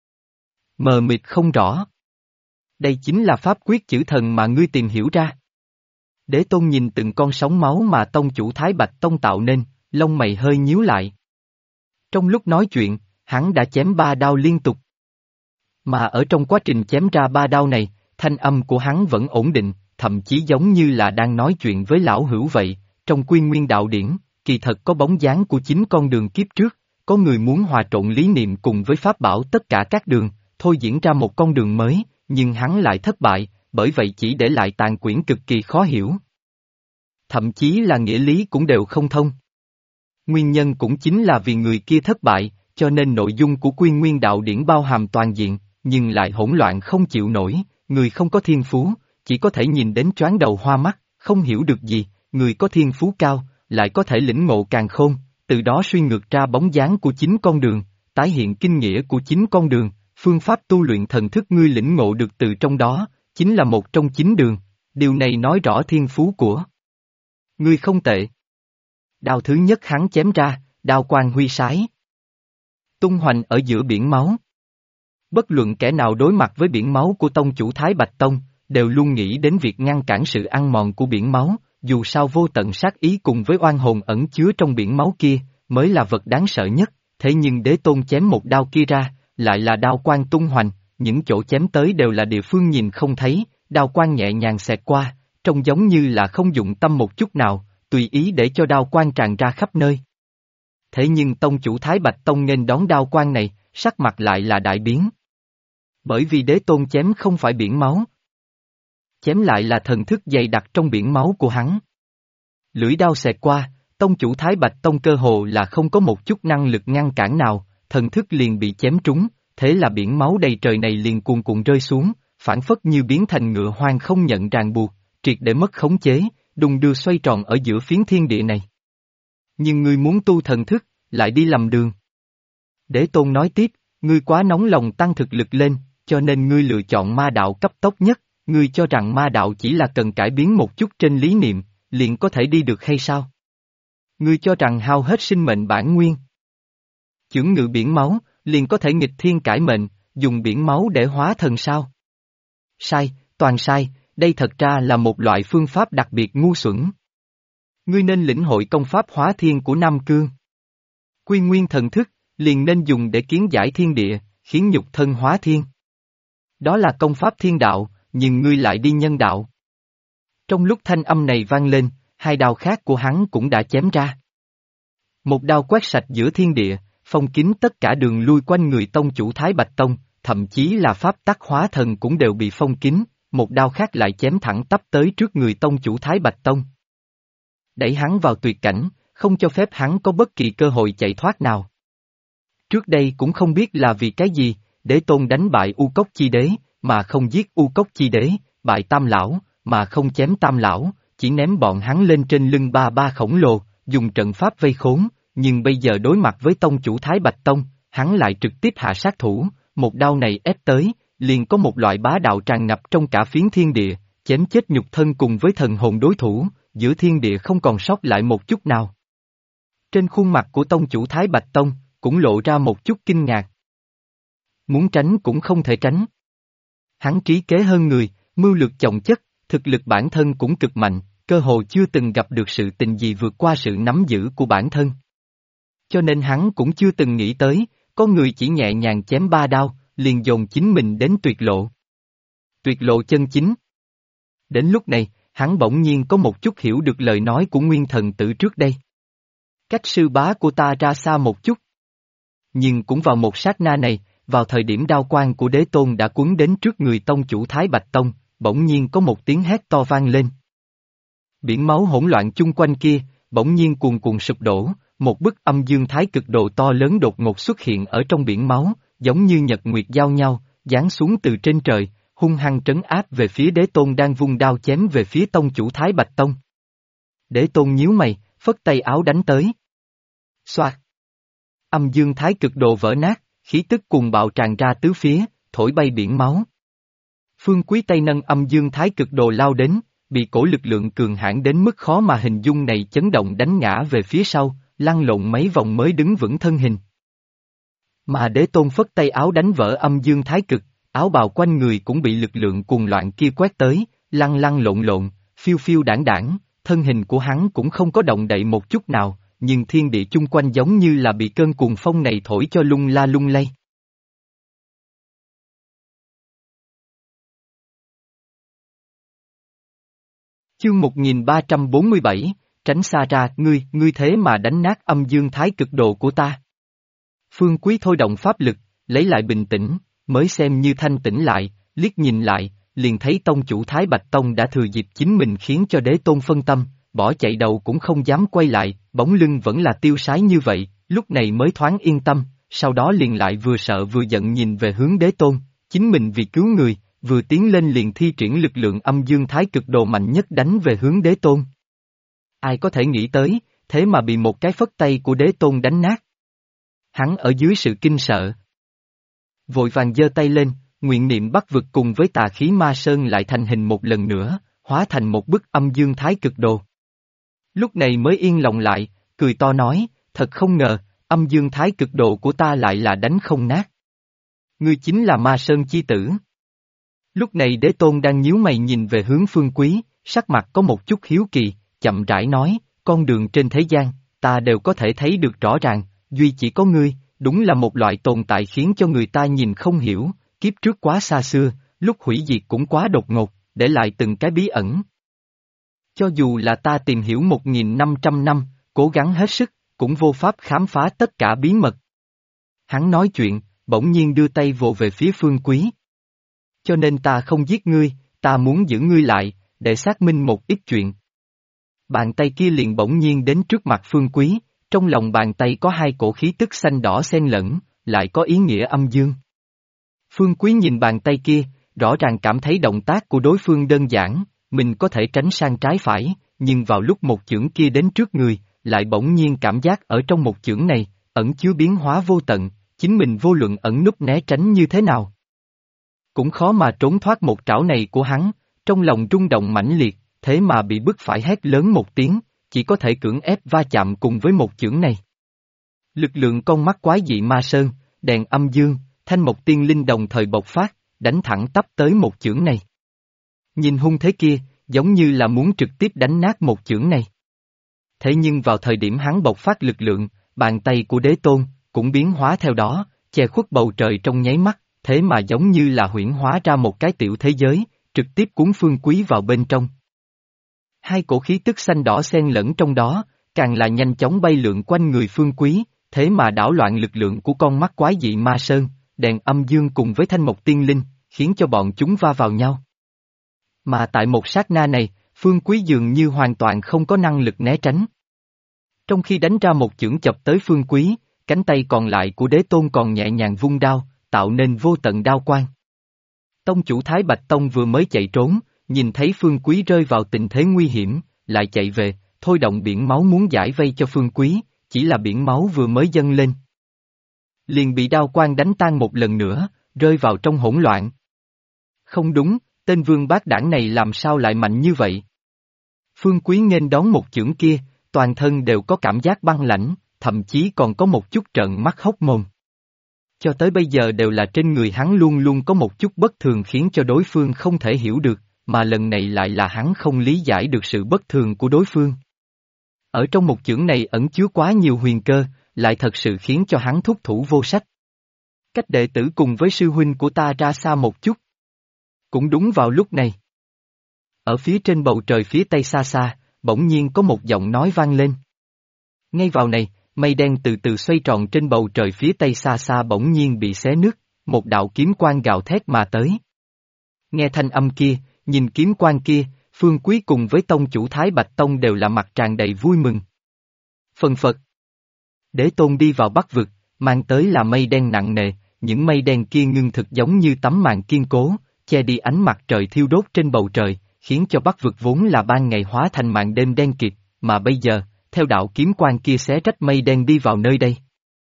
Speaker 1: Mờ mịt không rõ. Đây chính là pháp quyết chữ thần mà ngươi tìm hiểu ra. Đế tôn nhìn từng con sóng máu mà tông chủ Thái Bạch Tông tạo nên, lông mày hơi nhíu lại. Trong lúc nói chuyện, hắn đã chém 3 đao liên tục. Mà ở trong quá trình chém ra 3 đao này, thanh âm của hắn vẫn ổn định, thậm chí giống như là đang nói chuyện với lão hữu vậy. Trong Quy Nguyên Đạo Điển, kỳ thật có bóng dáng của 9 con đường kiếp trước, có người muốn hòa trộn lý niệm cùng với pháp bảo tất cả các đường, thôi diễn ra một con đường mới, nhưng hắn lại thất bại, bởi vậy chỉ để lại tàn quyển cực kỳ khó hiểu. Thậm chí là nghĩa lý cũng đều không thông. Nguyên nhân cũng chính là vì người kia thất bại, cho nên nội dung của Quy Nguyên Đạo Điển bao hàm toàn diện, nhưng lại hỗn loạn không chịu nổi, người không có thiên phú, chỉ có thể nhìn đến choáng đầu hoa mắt, không hiểu được gì, người có thiên phú cao, lại có thể lĩnh ngộ càn khôn, từ đó suy ngược ra bóng dáng của 9 con đường, tái hiện kinh nghĩa của 9 con đường, phương pháp tu luyện thần thức ngươi lĩnh ngộ được từ trong đó, chính là một trong 9 đường, điều này nói rõ thiên phú của ngươi không tệ. Đao thứ nhất hắn chém ra, đao quang huy sái, tung hoành ở giữa biển máu. Bất luận kẻ nào đối mặt với biển máu của tông chủ Thái Bạch Tông, đều luôn nghĩ đến việc ngăn cản sự ăn mòn của biển máu, dù sao vô tận sát ý cùng với oan hồn ẩn chứa trong biển máu kia, mới là vật đáng sợ nhất, thế nhưng đế tôn chém một đao kia ra, lại là đao quang tung hoành, những chỗ chém tới đều là địa phương nhìn không thấy, đao quang nhẹ nhàng xẹt qua, trông giống như là không dụng tâm một chút nào, tùy ý để cho đao quang tràn ra khắp nơi. Thế nhưng tông chủ Thái Bạch Tông nghênh đón đao quang này, sắc mặt lại là đại biến. Bởi vì đế tôn chém không phải biển máu, chém lại là thần thức dày đặc trong biển máu của hắn. Lưỡi đao xẹt qua, tông chủ Thái Bạch Tông cơ hồ là không có một chút năng lực ngăn cản nào, thần thức liền bị chém trúng, thế là biển máu đầy trời này liền cuồn cuộn rơi xuống, phản phất như biến thành ngựa hoang không nhận ràng buộc, triệt để mất khống chế, đung đưa xoay tròn ở giữa phiến thiên địa này. Nhưng ngươi muốn tu thần thức, lại đi lầm đường. Đế tôn nói tiếp, ngươi quá nóng lòng tăng thực lực lên, cho nên ngươi lựa chọn ma đạo cấp tốc nhất, ngươi cho rằng ma đạo chỉ là cần cải biến một chút trên lý niệm, liền có thể đi được hay sao? Ngươi cho rằng hao hết sinh mệnh bản nguyên, chưởng ngự biển máu, liền có thể nghịch thiên cải mệnh, dùng biển máu để hóa thần sao? Sai, toàn sai, đây thật ra là một loại phương pháp đặc biệt ngu xuẩn. Ngươi nên lĩnh hội công pháp hóa thiên của Nam Cương. Quy nguyên thần thức, liền nên dùng để kiến giải thiên địa, khiến nhục thân hóa thiên. Đó là công pháp thiên đạo, nhưng ngươi lại đi nhân đạo. Trong lúc thanh âm này vang lên, hai đao khác của hắn cũng đã chém ra. Một đao quét sạch giữa thiên địa, phong kín tất cả đường lui quanh người tông chủ Thái Bạch Tông, thậm chí là pháp tắc hóa thần cũng đều bị phong kín, một đao khác lại chém thẳng tắp tới trước người tông chủ Thái Bạch Tông. Đẩy hắn vào tuyệt cảnh, không cho phép hắn có bất kỳ cơ hội chạy thoát nào. Trước đây cũng không biết là vì cái gì, Đế Tôn đánh bại U Cốc Chi Đế, mà không giết U Cốc Chi Đế, bại Tam Lão, mà không chém Tam Lão, chỉ ném bọn hắn lên trên lưng ba ba khổng lồ, dùng trận pháp vây khốn, nhưng bây giờ đối mặt với tông chủ Thái Bạch Tông, hắn lại trực tiếp hạ sát thủ, một đao này ép tới, liền có một loại bá đạo tràn ngập trong cả phiến thiên địa, chém chết nhục thân cùng với thần hồn đối thủ, giữa thiên địa không còn sót lại một chút nào. Trên khuôn mặt của tông chủ Thái Bạch Tông, cũng lộ ra một chút kinh ngạc. Muốn tránh cũng không thể tránh. Hắn trí kế hơn người, mưu lược chồng chất, thực lực bản thân cũng cực mạnh, cơ hồ chưa từng gặp được sự tình gì vượt qua sự nắm giữ của bản thân. Cho nên hắn cũng chưa từng nghĩ tới, có người chỉ nhẹ nhàng chém ba đao, liền dồn chính mình đến tuyệt lộ. Tuyệt lộ chân chính. Đến lúc này, hắn bỗng nhiên có một chút hiểu được lời nói của nguyên thần tử trước đây. Cách sư bá của ta ra xa một chút. Nhưng cũng vào một sát na này, vào thời điểm đao quang của Đế Tôn đã cuốn đến trước người tông chủ Thái Bạch Tông, bỗng nhiên có một tiếng hét to vang lên. Biển máu hỗn loạn chung quanh kia, bỗng nhiên cuồn cuộn sụp đổ, một bức âm dương thái cực độ to lớn đột ngột xuất hiện ở trong biển máu, giống như nhật nguyệt giao nhau, giáng xuống từ trên trời, hung hăng trấn áp về phía Đế Tôn đang vung đao chém về phía tông chủ Thái Bạch Tông. Đế Tôn nhíu mày, phất tay áo đánh tới. Xoạt! Âm dương thái cực độ vỡ nát, khí tức cuồng bạo tràn ra tứ phía, thổi bay biển máu. Phương Quý tay nâng âm dương thái cực đồ lao đến, bị cổ lực lượng cường hãn đến mức khó mà hình dung này chấn động đánh ngã về phía sau, lăn lộn mấy vòng mới đứng vững thân hình. Mà Đế Tôn phất tay áo đánh vỡ âm dương thái cực, áo bào quanh người cũng bị lực lượng cuồng loạn kia quét tới, lăn lăn lộn lộn, phiêu phiêu đảng đảng, thân hình của hắn cũng không có động đậy một chút nào, nhưng thiên địa chung quanh giống như là bị cơn cuồng phong này thổi cho lung la lung lay. Chương 1347, tránh xa ra, ngươi thế mà đánh nát âm dương thái cực độ của ta. Phương Quý thôi động pháp lực, lấy lại bình tĩnh, mới xem như thanh tĩnh lại, liếc nhìn lại, liền thấy tông chủ Thái Bạch Tông đã thừa dịp chính mình khiến cho Đế Tôn phân tâm, bỏ chạy đầu cũng không dám quay lại, bóng lưng vẫn là tiêu sái như vậy, lúc này mới thoáng yên tâm, sau đó liền lại vừa sợ vừa giận nhìn về hướng Đế Tôn, chính mình vì cứu người, vừa tiến lên liền thi triển lực lượng âm dương thái cực đồ mạnh nhất đánh về hướng Đế Tôn. Ai có thể nghĩ tới, thế mà bị một cái phất tay của Đế Tôn đánh nát. Hắn ở dưới sự kinh sợ. Vội vàng giơ tay lên, nguyện niệm Bắc vực cùng với tà khí ma sơn lại thành hình một lần nữa, hóa thành một bức âm dương thái cực đồ. Lúc này mới yên lòng lại, cười to nói, thật không ngờ, âm dương thái cực độ của ta lại là đánh không nát. Ngươi chính là ma sơn chi tử. Lúc này Đế Tôn đang nhíu mày nhìn về hướng Phương Quý, sắc mặt có một chút hiếu kỳ, chậm rãi nói, con đường trên thế gian, ta đều có thể thấy được rõ ràng, duy chỉ có ngươi, đúng là một loại tồn tại khiến cho người ta nhìn không hiểu, kiếp trước quá xa xưa, lúc hủy diệt cũng quá đột ngột, để lại từng cái bí ẩn. Cho dù là ta tìm hiểu 1.500 năm, cố gắng hết sức, cũng vô pháp khám phá tất cả bí mật. Hắn nói chuyện, bỗng nhiên đưa tay vồ về phía Phương Quý. Cho nên ta không giết ngươi, ta muốn giữ ngươi lại, để xác minh một ít chuyện. Bàn tay kia liền bỗng nhiên đến trước mặt Phương Quý, trong lòng bàn tay có hai cổ khí tức xanh đỏ xen lẫn, lại có ý nghĩa âm dương. Phương Quý nhìn bàn tay kia, rõ ràng cảm thấy động tác của đối phương đơn giản, mình có thể tránh sang trái phải, nhưng vào lúc một chưởng kia đến trước người, lại bỗng nhiên cảm giác ở trong một chưởng này, ẩn chứa biến hóa vô tận, chính mình vô luận ẩn núp né tránh như thế nào. Cũng khó mà trốn thoát một trảo này của hắn, trong lòng rung động mãnh liệt, thế mà bị bức phải hét lớn một tiếng, chỉ có thể cưỡng ép va chạm cùng với một chưởng này. Lực lượng con mắt quái dị ma sơn, đèn âm dương, thanh mộc tiên linh đồng thời bộc phát, đánh thẳng tắp tới một chưởng này. Nhìn hung thế kia, giống như là muốn trực tiếp đánh nát một chưởng này. Thế nhưng vào thời điểm hắn bộc phát lực lượng, bàn tay của đế tôn, cũng biến hóa theo đó, che khuất bầu trời trong nháy mắt, thế mà giống như là huyễn hóa ra một cái tiểu thế giới, trực tiếp cuốn Phương Quý vào bên trong. Hai cổ khí tức xanh đỏ xen lẫn trong đó, càng là nhanh chóng bay lượn quanh người Phương Quý, thế mà đảo loạn lực lượng của con mắt quái dị ma sơn, đèn âm dương cùng với thanh mộc tiên linh, khiến cho bọn chúng va vào nhau. Mà tại một sát na này, Phương Quý dường như hoàn toàn không có năng lực né tránh. Trong khi đánh ra một chưởng chọc tới Phương Quý, cánh tay còn lại của đế tôn còn nhẹ nhàng vung đao, tạo nên vô tận đao quang. Tông chủ Thái Bạch Tông vừa mới chạy trốn, nhìn thấy Phương Quý rơi vào tình thế nguy hiểm, lại chạy về, thôi động biển máu muốn giải vây cho Phương Quý, chỉ là biển máu vừa mới dâng lên. Liền bị đao quang đánh tan một lần nữa, rơi vào trong hỗn loạn. Không đúng, tên vương bát đảng này làm sao lại mạnh như vậy? Phương Quý nghênh đón một chưởng kia, toàn thân đều có cảm giác băng lãnh, thậm chí còn có một chút trợn mắt hốc mồm. Cho tới bây giờ đều là trên người hắn luôn luôn có một chút bất thường khiến cho đối phương không thể hiểu được, mà lần này lại là hắn không lý giải được sự bất thường của đối phương. Ở trong một chưởng này ẩn chứa quá nhiều huyền cơ, lại thật sự khiến cho hắn thúc thủ vô sách. Cách đệ tử cùng với sư huynh của ta ra xa một chút. Cũng đúng vào lúc này. Ở phía trên bầu trời phía tây xa xa, bỗng nhiên có một giọng nói vang lên. Ngay vào này, mây đen từ từ xoay tròn trên bầu trời phía tây xa xa bỗng nhiên bị xé nứt, một đạo kiếm quang gào thét mà tới. Nghe thanh âm kia, nhìn kiếm quang kia, Phương Quý cùng với tông chủ Thái Bạch Tông đều là mặt tràn đầy vui mừng. Phần phật. Đế tôn đi vào Bắc vực, mang tới là mây đen nặng nề, những mây đen kia ngưng thực giống như tấm màn kiên cố, che đi ánh mặt trời thiêu đốt trên bầu trời, khiến cho Bắc vực vốn là ban ngày hóa thành màn đêm đen kịt, mà bây giờ, theo đạo kiếm quang kia xé rách mây đen đi vào nơi đây.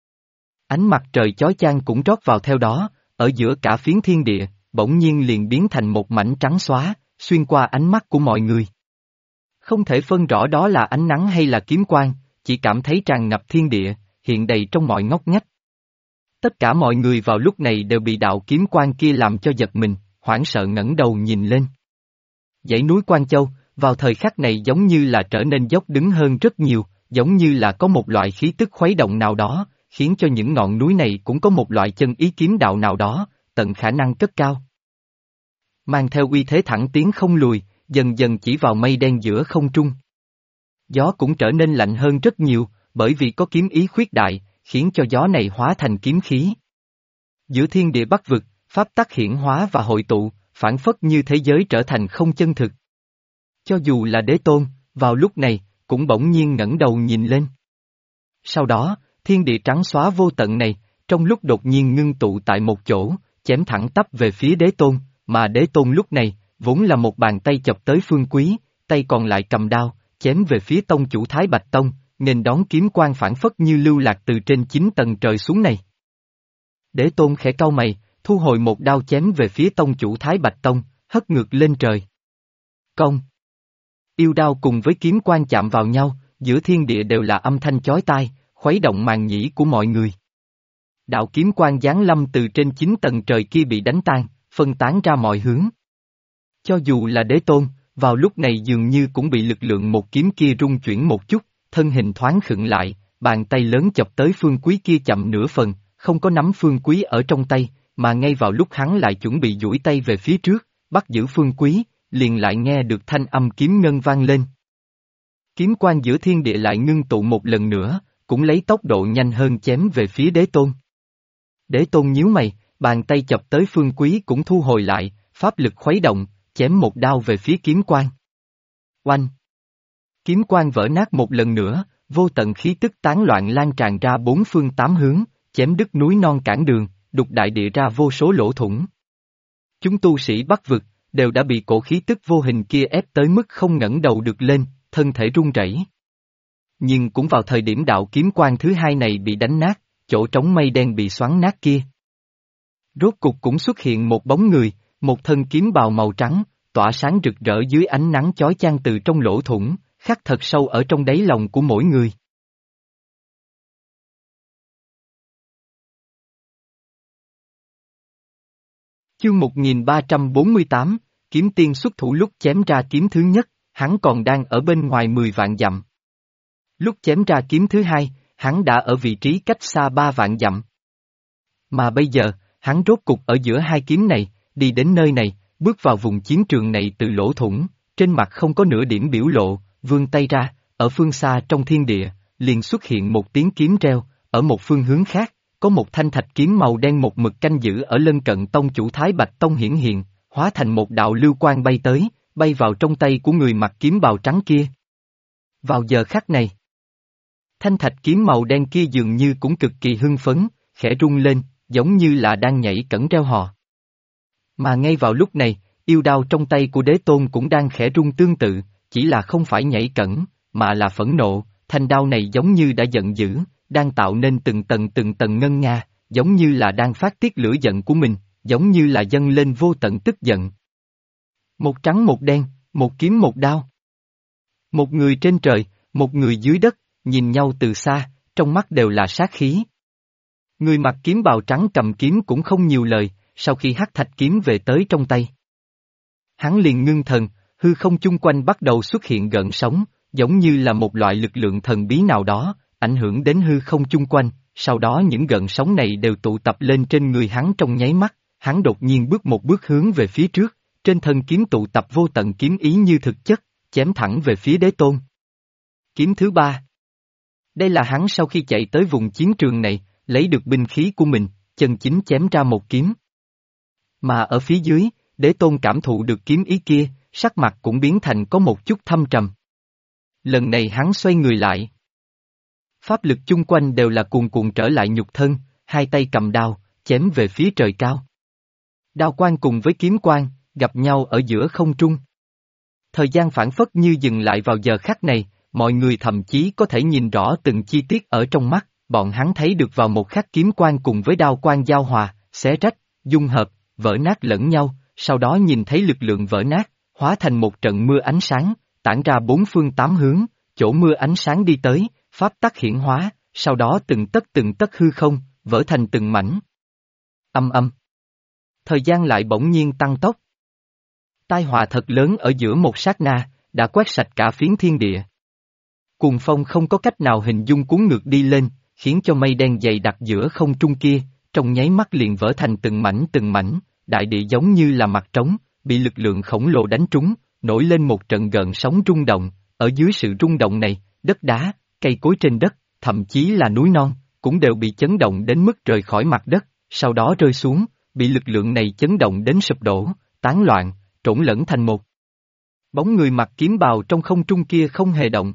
Speaker 1: Ánh mặt trời chói chang cũng rót vào theo đó, ở giữa cả phiến thiên địa, bỗng nhiên liền biến thành một mảnh trắng xóa, xuyên qua ánh mắt của mọi người. Không thể phân rõ đó là ánh nắng hay là kiếm quang, chỉ cảm thấy tràn ngập thiên địa, hiện đầy trong mọi ngóc ngách. Tất cả mọi người vào lúc này đều bị đạo kiếm quang kia làm cho giật mình, hoảng sợ ngẩng đầu nhìn lên. Dãy núi Quan Châu, vào thời khắc này giống như là trở nên dốc đứng hơn rất nhiều, giống như là có một loại khí tức khuấy động nào đó, khiến cho những ngọn núi này cũng có một loại chân ý kiếm đạo nào đó, tận khả năng cất cao. Mang theo uy thế thẳng tiến không lùi, dần dần chỉ vào mây đen giữa không trung. Gió cũng trở nên lạnh hơn rất nhiều, bởi vì có kiếm ý khuyết đại, khiến cho gió này hóa thành kiếm khí. Giữa thiên địa Bắc vực, pháp tắc hiển hóa và hội tụ, phản phất như thế giới trở thành không chân thực. Cho dù là đế tôn, vào lúc này, cũng bỗng nhiên ngẩng đầu nhìn lên. Sau đó, thiên địa trắng xóa vô tận này, trong lúc đột nhiên ngưng tụ tại một chỗ, chém thẳng tắp về phía đế tôn, mà đế tôn lúc này, vốn là một bàn tay chọc tới Phương Quý, tay còn lại cầm đao, chém về phía tông chủ Thái Bạch Tông, nên đón kiếm quang phản phất như lưu lạc từ trên 9 tầng trời xuống này. Đế tôn khẽ cau mày, thu hồi một đao chém về phía tông chủ Thái Bạch Tông, hất ngược lên trời. Công! Yêu đao cùng với kiếm quang chạm vào nhau, giữa thiên địa đều là âm thanh chói tai, khuấy động màng nhĩ của mọi người. Đạo kiếm quang giáng lâm từ trên 9 tầng trời kia bị đánh tan, phân tán ra mọi hướng. Cho dù là đế tôn, vào lúc này dường như cũng bị lực lượng một kiếm kia rung chuyển một chút, thân hình thoáng khựng lại, bàn tay lớn chọc tới Phương Quý kia chậm nửa phần, không có nắm Phương Quý ở trong tay, mà ngay vào lúc hắn lại chuẩn bị duỗi tay về phía trước, bắt giữ Phương Quý, liền lại nghe được thanh âm kiếm ngân vang lên. Kiếm quang giữa thiên địa lại ngưng tụ một lần nữa, cũng lấy tốc độ nhanh hơn chém về phía đế tôn. Đế tôn nhíu mày, bàn tay chập tới Phương Quý cũng thu hồi lại, pháp lực khuấy động, chém một đao về phía kiếm quang. Oanh! Kiếm quang vỡ nát một lần nữa, vô tận khí tức tán loạn lan tràn ra bốn phương tám hướng, chém đứt núi non cản đường, đục đại địa ra vô số lỗ thủng. Chúng tu sĩ Bắc vực, đều đã bị cổ khí tức vô hình kia ép tới mức không ngẩng đầu được lên, thân thể run rẩy. Nhưng cũng vào thời điểm đạo kiếm quang thứ hai này bị đánh nát, chỗ trống mây đen bị xoắn nát kia. Rốt cục cũng xuất hiện một bóng người, một thân kiếm bào màu trắng, tỏa sáng rực rỡ dưới ánh nắng chói chang từ trong lỗ thủng, khắc thật sâu ở trong đáy lòng của mỗi người. Chương 1348, kiếm tiên xuất thủ lúc chém ra kiếm thứ nhất, hắn còn đang ở bên ngoài 10 vạn dặm. Lúc chém ra kiếm thứ hai, hắn đã ở vị trí cách xa 3 vạn dặm. Mà bây giờ, hắn rốt cục ở giữa hai kiếm này, đi đến nơi này, bước vào vùng chiến trường này từ lỗ thủng, trên mặt không có nửa điểm biểu lộ, vươn tay ra, ở phương xa trong thiên địa, liền xuất hiện một tiếng kiếm reo, ở một phương hướng khác, có một thanh thạch kiếm màu đen một mực canh giữ ở lân cận tông chủ Thái Bạch Tông hiển hiện, hóa thành một đạo lưu quang bay tới, bay vào trong tay của người mặc kiếm bào trắng kia. Vào giờ khắc này, thanh thạch kiếm màu đen kia dường như cũng cực kỳ hưng phấn, khẽ rung lên, giống như là đang nhảy cẫng reo hò. Mà ngay vào lúc này, yêu đao trong tay của đế tôn cũng đang khẽ rung tương tự, chỉ là không phải nhảy cẫng, mà là phẫn nộ, thanh đao này giống như đã giận dữ, đang tạo nên từng tầng ngân nga, giống như là đang phát tiết lửa giận của mình, giống như là dâng lên vô tận tức giận. Một trắng một đen, một kiếm một đao. Một người trên trời, một người dưới đất, nhìn nhau từ xa, trong mắt đều là sát khí. Người mặc kiếm bào trắng cầm kiếm cũng không nhiều lời, sau khi hắc thạch kiếm về tới trong tay. Hắn liền ngưng thần, hư không chung quanh bắt đầu xuất hiện gợn sóng, giống như là một loại lực lượng thần bí nào đó, ảnh hưởng đến hư không chung quanh, sau đó những gợn sóng này đều tụ tập lên trên người hắn trong nháy mắt, hắn đột nhiên bước một bước hướng về phía trước, trên thân kiếm tụ tập vô tận kiếm ý như thực chất, chém thẳng về phía đế tôn. Kiếm thứ ba. Đây là hắn sau khi chạy tới vùng chiến trường này, lấy được binh khí của mình, chân chính chém ra một kiếm. Mà ở phía dưới, đế tôn cảm thụ được kiếm ý kia, sắc mặt cũng biến thành có một chút thâm trầm. Lần này hắn xoay người lại. Pháp lực chung quanh đều là cuồn cuộn trở lại nhục thân, hai tay cầm đao, chém về phía trời cao. Đao quang cùng với kiếm quang, gặp nhau ở giữa không trung. Thời gian phảng phất như dừng lại vào giờ khắc này, mọi người thậm chí có thể nhìn rõ từng chi tiết ở trong mắt, bọn hắn thấy được vào một khắc kiếm quang cùng với đao quang giao hòa, xé rách, dung hợp, vỡ nát lẫn nhau, sau đó nhìn thấy lực lượng vỡ nát, hóa thành một trận mưa ánh sáng, tản ra bốn phương tám hướng, chỗ mưa ánh sáng đi tới, pháp tắc hiển hóa, sau đó từng tấc hư không, vỡ thành từng mảnh. Âm âm. Thời gian lại bỗng nhiên tăng tốc. Tai họa thật lớn ở giữa một sát na, đã quét sạch cả phiến thiên địa. Cuồng phong không có cách nào hình dung cuốn ngược đi lên, khiến cho mây đen dày đặc giữa không trung kia, trong nháy mắt liền vỡ thành từng mảnh, đại địa giống như là mặt trống, bị lực lượng khổng lồ đánh trúng, nổi lên một trận gợn sóng rung động, ở dưới sự rung động này, đất đá, cây cối trên đất, thậm chí là núi non, cũng đều bị chấn động đến mức rời khỏi mặt đất, sau đó rơi xuống, bị lực lượng này chấn động đến sụp đổ, tán loạn, trộn lẫn thành một. Bóng người mặc kiếm bào trong không trung kia không hề động.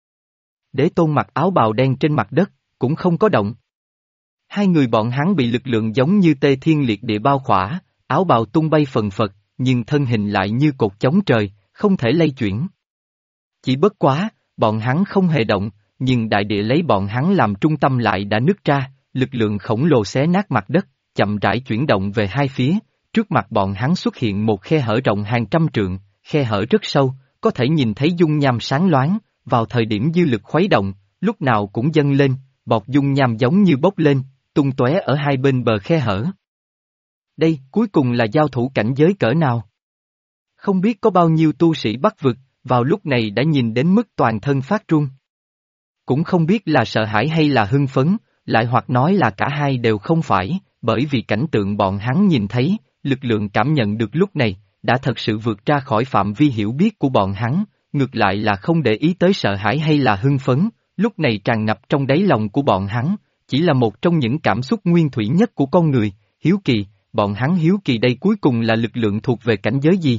Speaker 1: Đế tôn mặc áo bào đen trên mặt đất, cũng không có động. Hai người bọn hắn bị lực lượng giống như tê thiên liệt địa bao khỏa, áo bào tung bay phần phật, nhưng thân hình lại như cột chống trời, không thể lay chuyển. Chỉ bất quá, bọn hắn không hề động, nhưng đại địa lấy bọn hắn làm trung tâm lại đã nứt ra, lực lượng khổng lồ xé nát mặt đất, chậm rãi chuyển động về hai phía, trước mặt bọn hắn xuất hiện một khe hở rộng hàng trăm trượng, khe hở rất sâu, có thể nhìn thấy dung nham sáng loáng, vào thời điểm dư lực khuấy động, lúc nào cũng dâng lên, bọt dung nham giống như bốc lên, tung tóe ở hai bên bờ khe hở. Đây, cuối cùng là giao thủ cảnh giới cỡ nào? Không biết có bao nhiêu tu sĩ Bắc vực, vào lúc này đã nhìn đến mức toàn thân phát run. Cũng không biết là sợ hãi hay là hưng phấn, lại hoặc nói là cả hai đều không phải, bởi vì cảnh tượng bọn hắn nhìn thấy, lực lượng cảm nhận được lúc này, đã thật sự vượt ra khỏi phạm vi hiểu biết của bọn hắn, ngược lại là không để ý tới sợ hãi hay là hưng phấn, lúc này tràn ngập trong đáy lòng của bọn hắn, chỉ là một trong những cảm xúc nguyên thủy nhất của con người, hiếu kỳ, bọn hắn hiếu kỳ đây cuối cùng là lực lượng thuộc về cảnh giới gì.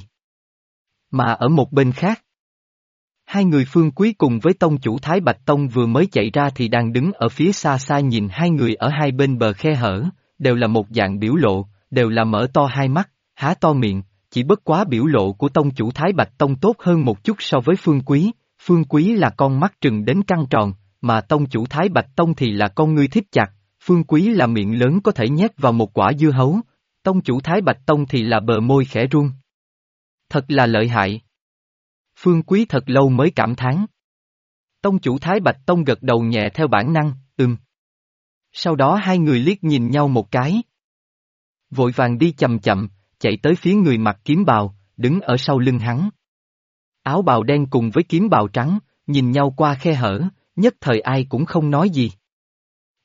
Speaker 1: Mà ở một bên khác, hai người Phương Quý cùng với tông chủ Thái Bạch Tông vừa mới chạy ra thì đang đứng ở phía xa xa nhìn hai người ở hai bên bờ khe hở, đều là một dạng biểu lộ, đều là mở to hai mắt, há to miệng, chỉ bất quá biểu lộ của tông chủ Thái Bạch Tông tốt hơn một chút so với Phương Quý là con mắt trừng đến căng tròn, mà tông chủ Thái Bạch Tông thì là con ngươi thít chặt, Phương Quý là miệng lớn có thể nhét vào một quả dưa hấu, tông chủ Thái Bạch Tông thì là bờ môi khẽ run. Thật là lợi hại. Phương Quý thật lâu mới cảm thán. Tông chủ Thái Bạch Tông gật đầu nhẹ theo bản năng, Sau đó hai người liếc nhìn nhau một cái. Vội vàng đi chậm chậm, chạy tới phía người mặc kiếm bào, đứng ở sau lưng hắn. Áo bào đen cùng với kiếm bào trắng, nhìn nhau qua khe hở, nhất thời ai cũng không nói gì.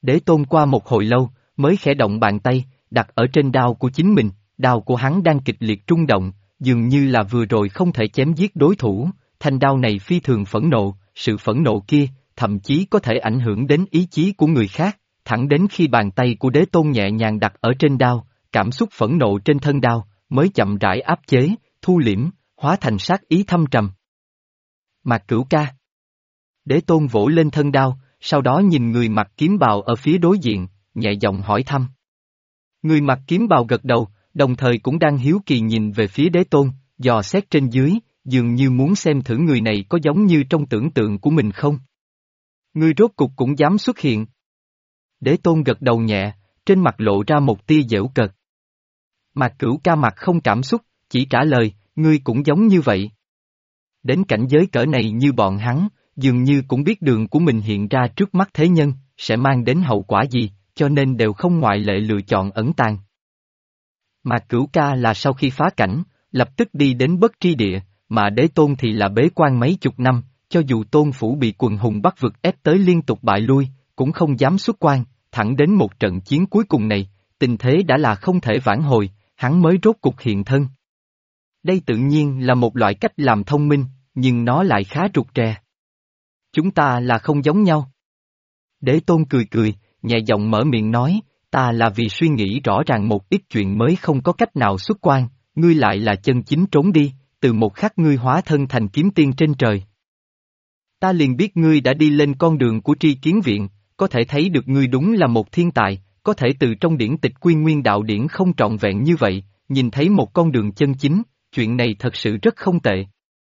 Speaker 1: Đế Tôn qua một hồi lâu, mới khẽ động bàn tay, đặt ở trên đao của chính mình, đao của hắn đang kịch liệt rung động, dường như là vừa rồi không thể chém giết đối thủ, thanh đao này phi thường phẫn nộ, sự phẫn nộ kia, thậm chí có thể ảnh hưởng đến ý chí của người khác, thẳng đến khi bàn tay của Đế Tôn nhẹ nhàng đặt ở trên đao, cảm xúc phẫn nộ trên thân đao, mới chậm rãi áp chế, thu liễm, hóa thành sát ý thâm trầm. Mạc Cửu ca. Đế Tôn vỗ lên thân đao, sau đó nhìn người mặc kiếm bào ở phía đối diện, nhẹ giọng hỏi thăm. Người mặc kiếm bào gật đầu, đồng thời cũng đang hiếu kỳ nhìn về phía Đế Tôn, dò xét trên dưới, dường như muốn xem thử người này có giống như trong tưởng tượng của mình không. Ngươi rốt cục cũng dám xuất hiện. Đế Tôn gật đầu nhẹ, trên mặt lộ ra một tia giễu cợt. Mạc Cửu ca mặt không cảm xúc, chỉ trả lời, ngươi cũng giống như vậy. Đến cảnh giới cỡ này như bọn hắn, dường như cũng biết đường của mình hiện ra trước mắt thế nhân, sẽ mang đến hậu quả gì, cho nên đều không ngoại lệ lựa chọn ẩn tàng. Mạc Cửu ca là sau khi phá cảnh, lập tức đi đến Bất Tri Địa, mà Đế Tôn thì là bế quan mấy chục năm, cho dù Tôn Phủ bị quần hùng Bắc vực ép tới liên tục bại lui, cũng không dám xuất quan, thẳng đến một trận chiến cuối cùng này, tình thế đã là không thể vãn hồi, hắn mới rốt cục hiện thân. Đây tự nhiên là một loại cách làm thông minh, nhưng nó lại khá rụt rè. Chúng ta là không giống nhau. Đế Tôn cười cười, nhẹ giọng mở miệng nói, ta là vì suy nghĩ rõ ràng một ít chuyện mới không có cách nào xuất quan, ngươi lại là chân chính trốn đi, từ một khắc ngươi hóa thân thành kiếm tiên trên trời. Ta liền biết ngươi đã đi lên con đường của tri kiến viện, có thể thấy được ngươi đúng là một thiên tài, có thể từ trong điển tịch Quy Nguyên đạo điển không trọn vẹn như vậy, nhìn thấy một con đường chân chính, chuyện này thật sự rất không tệ.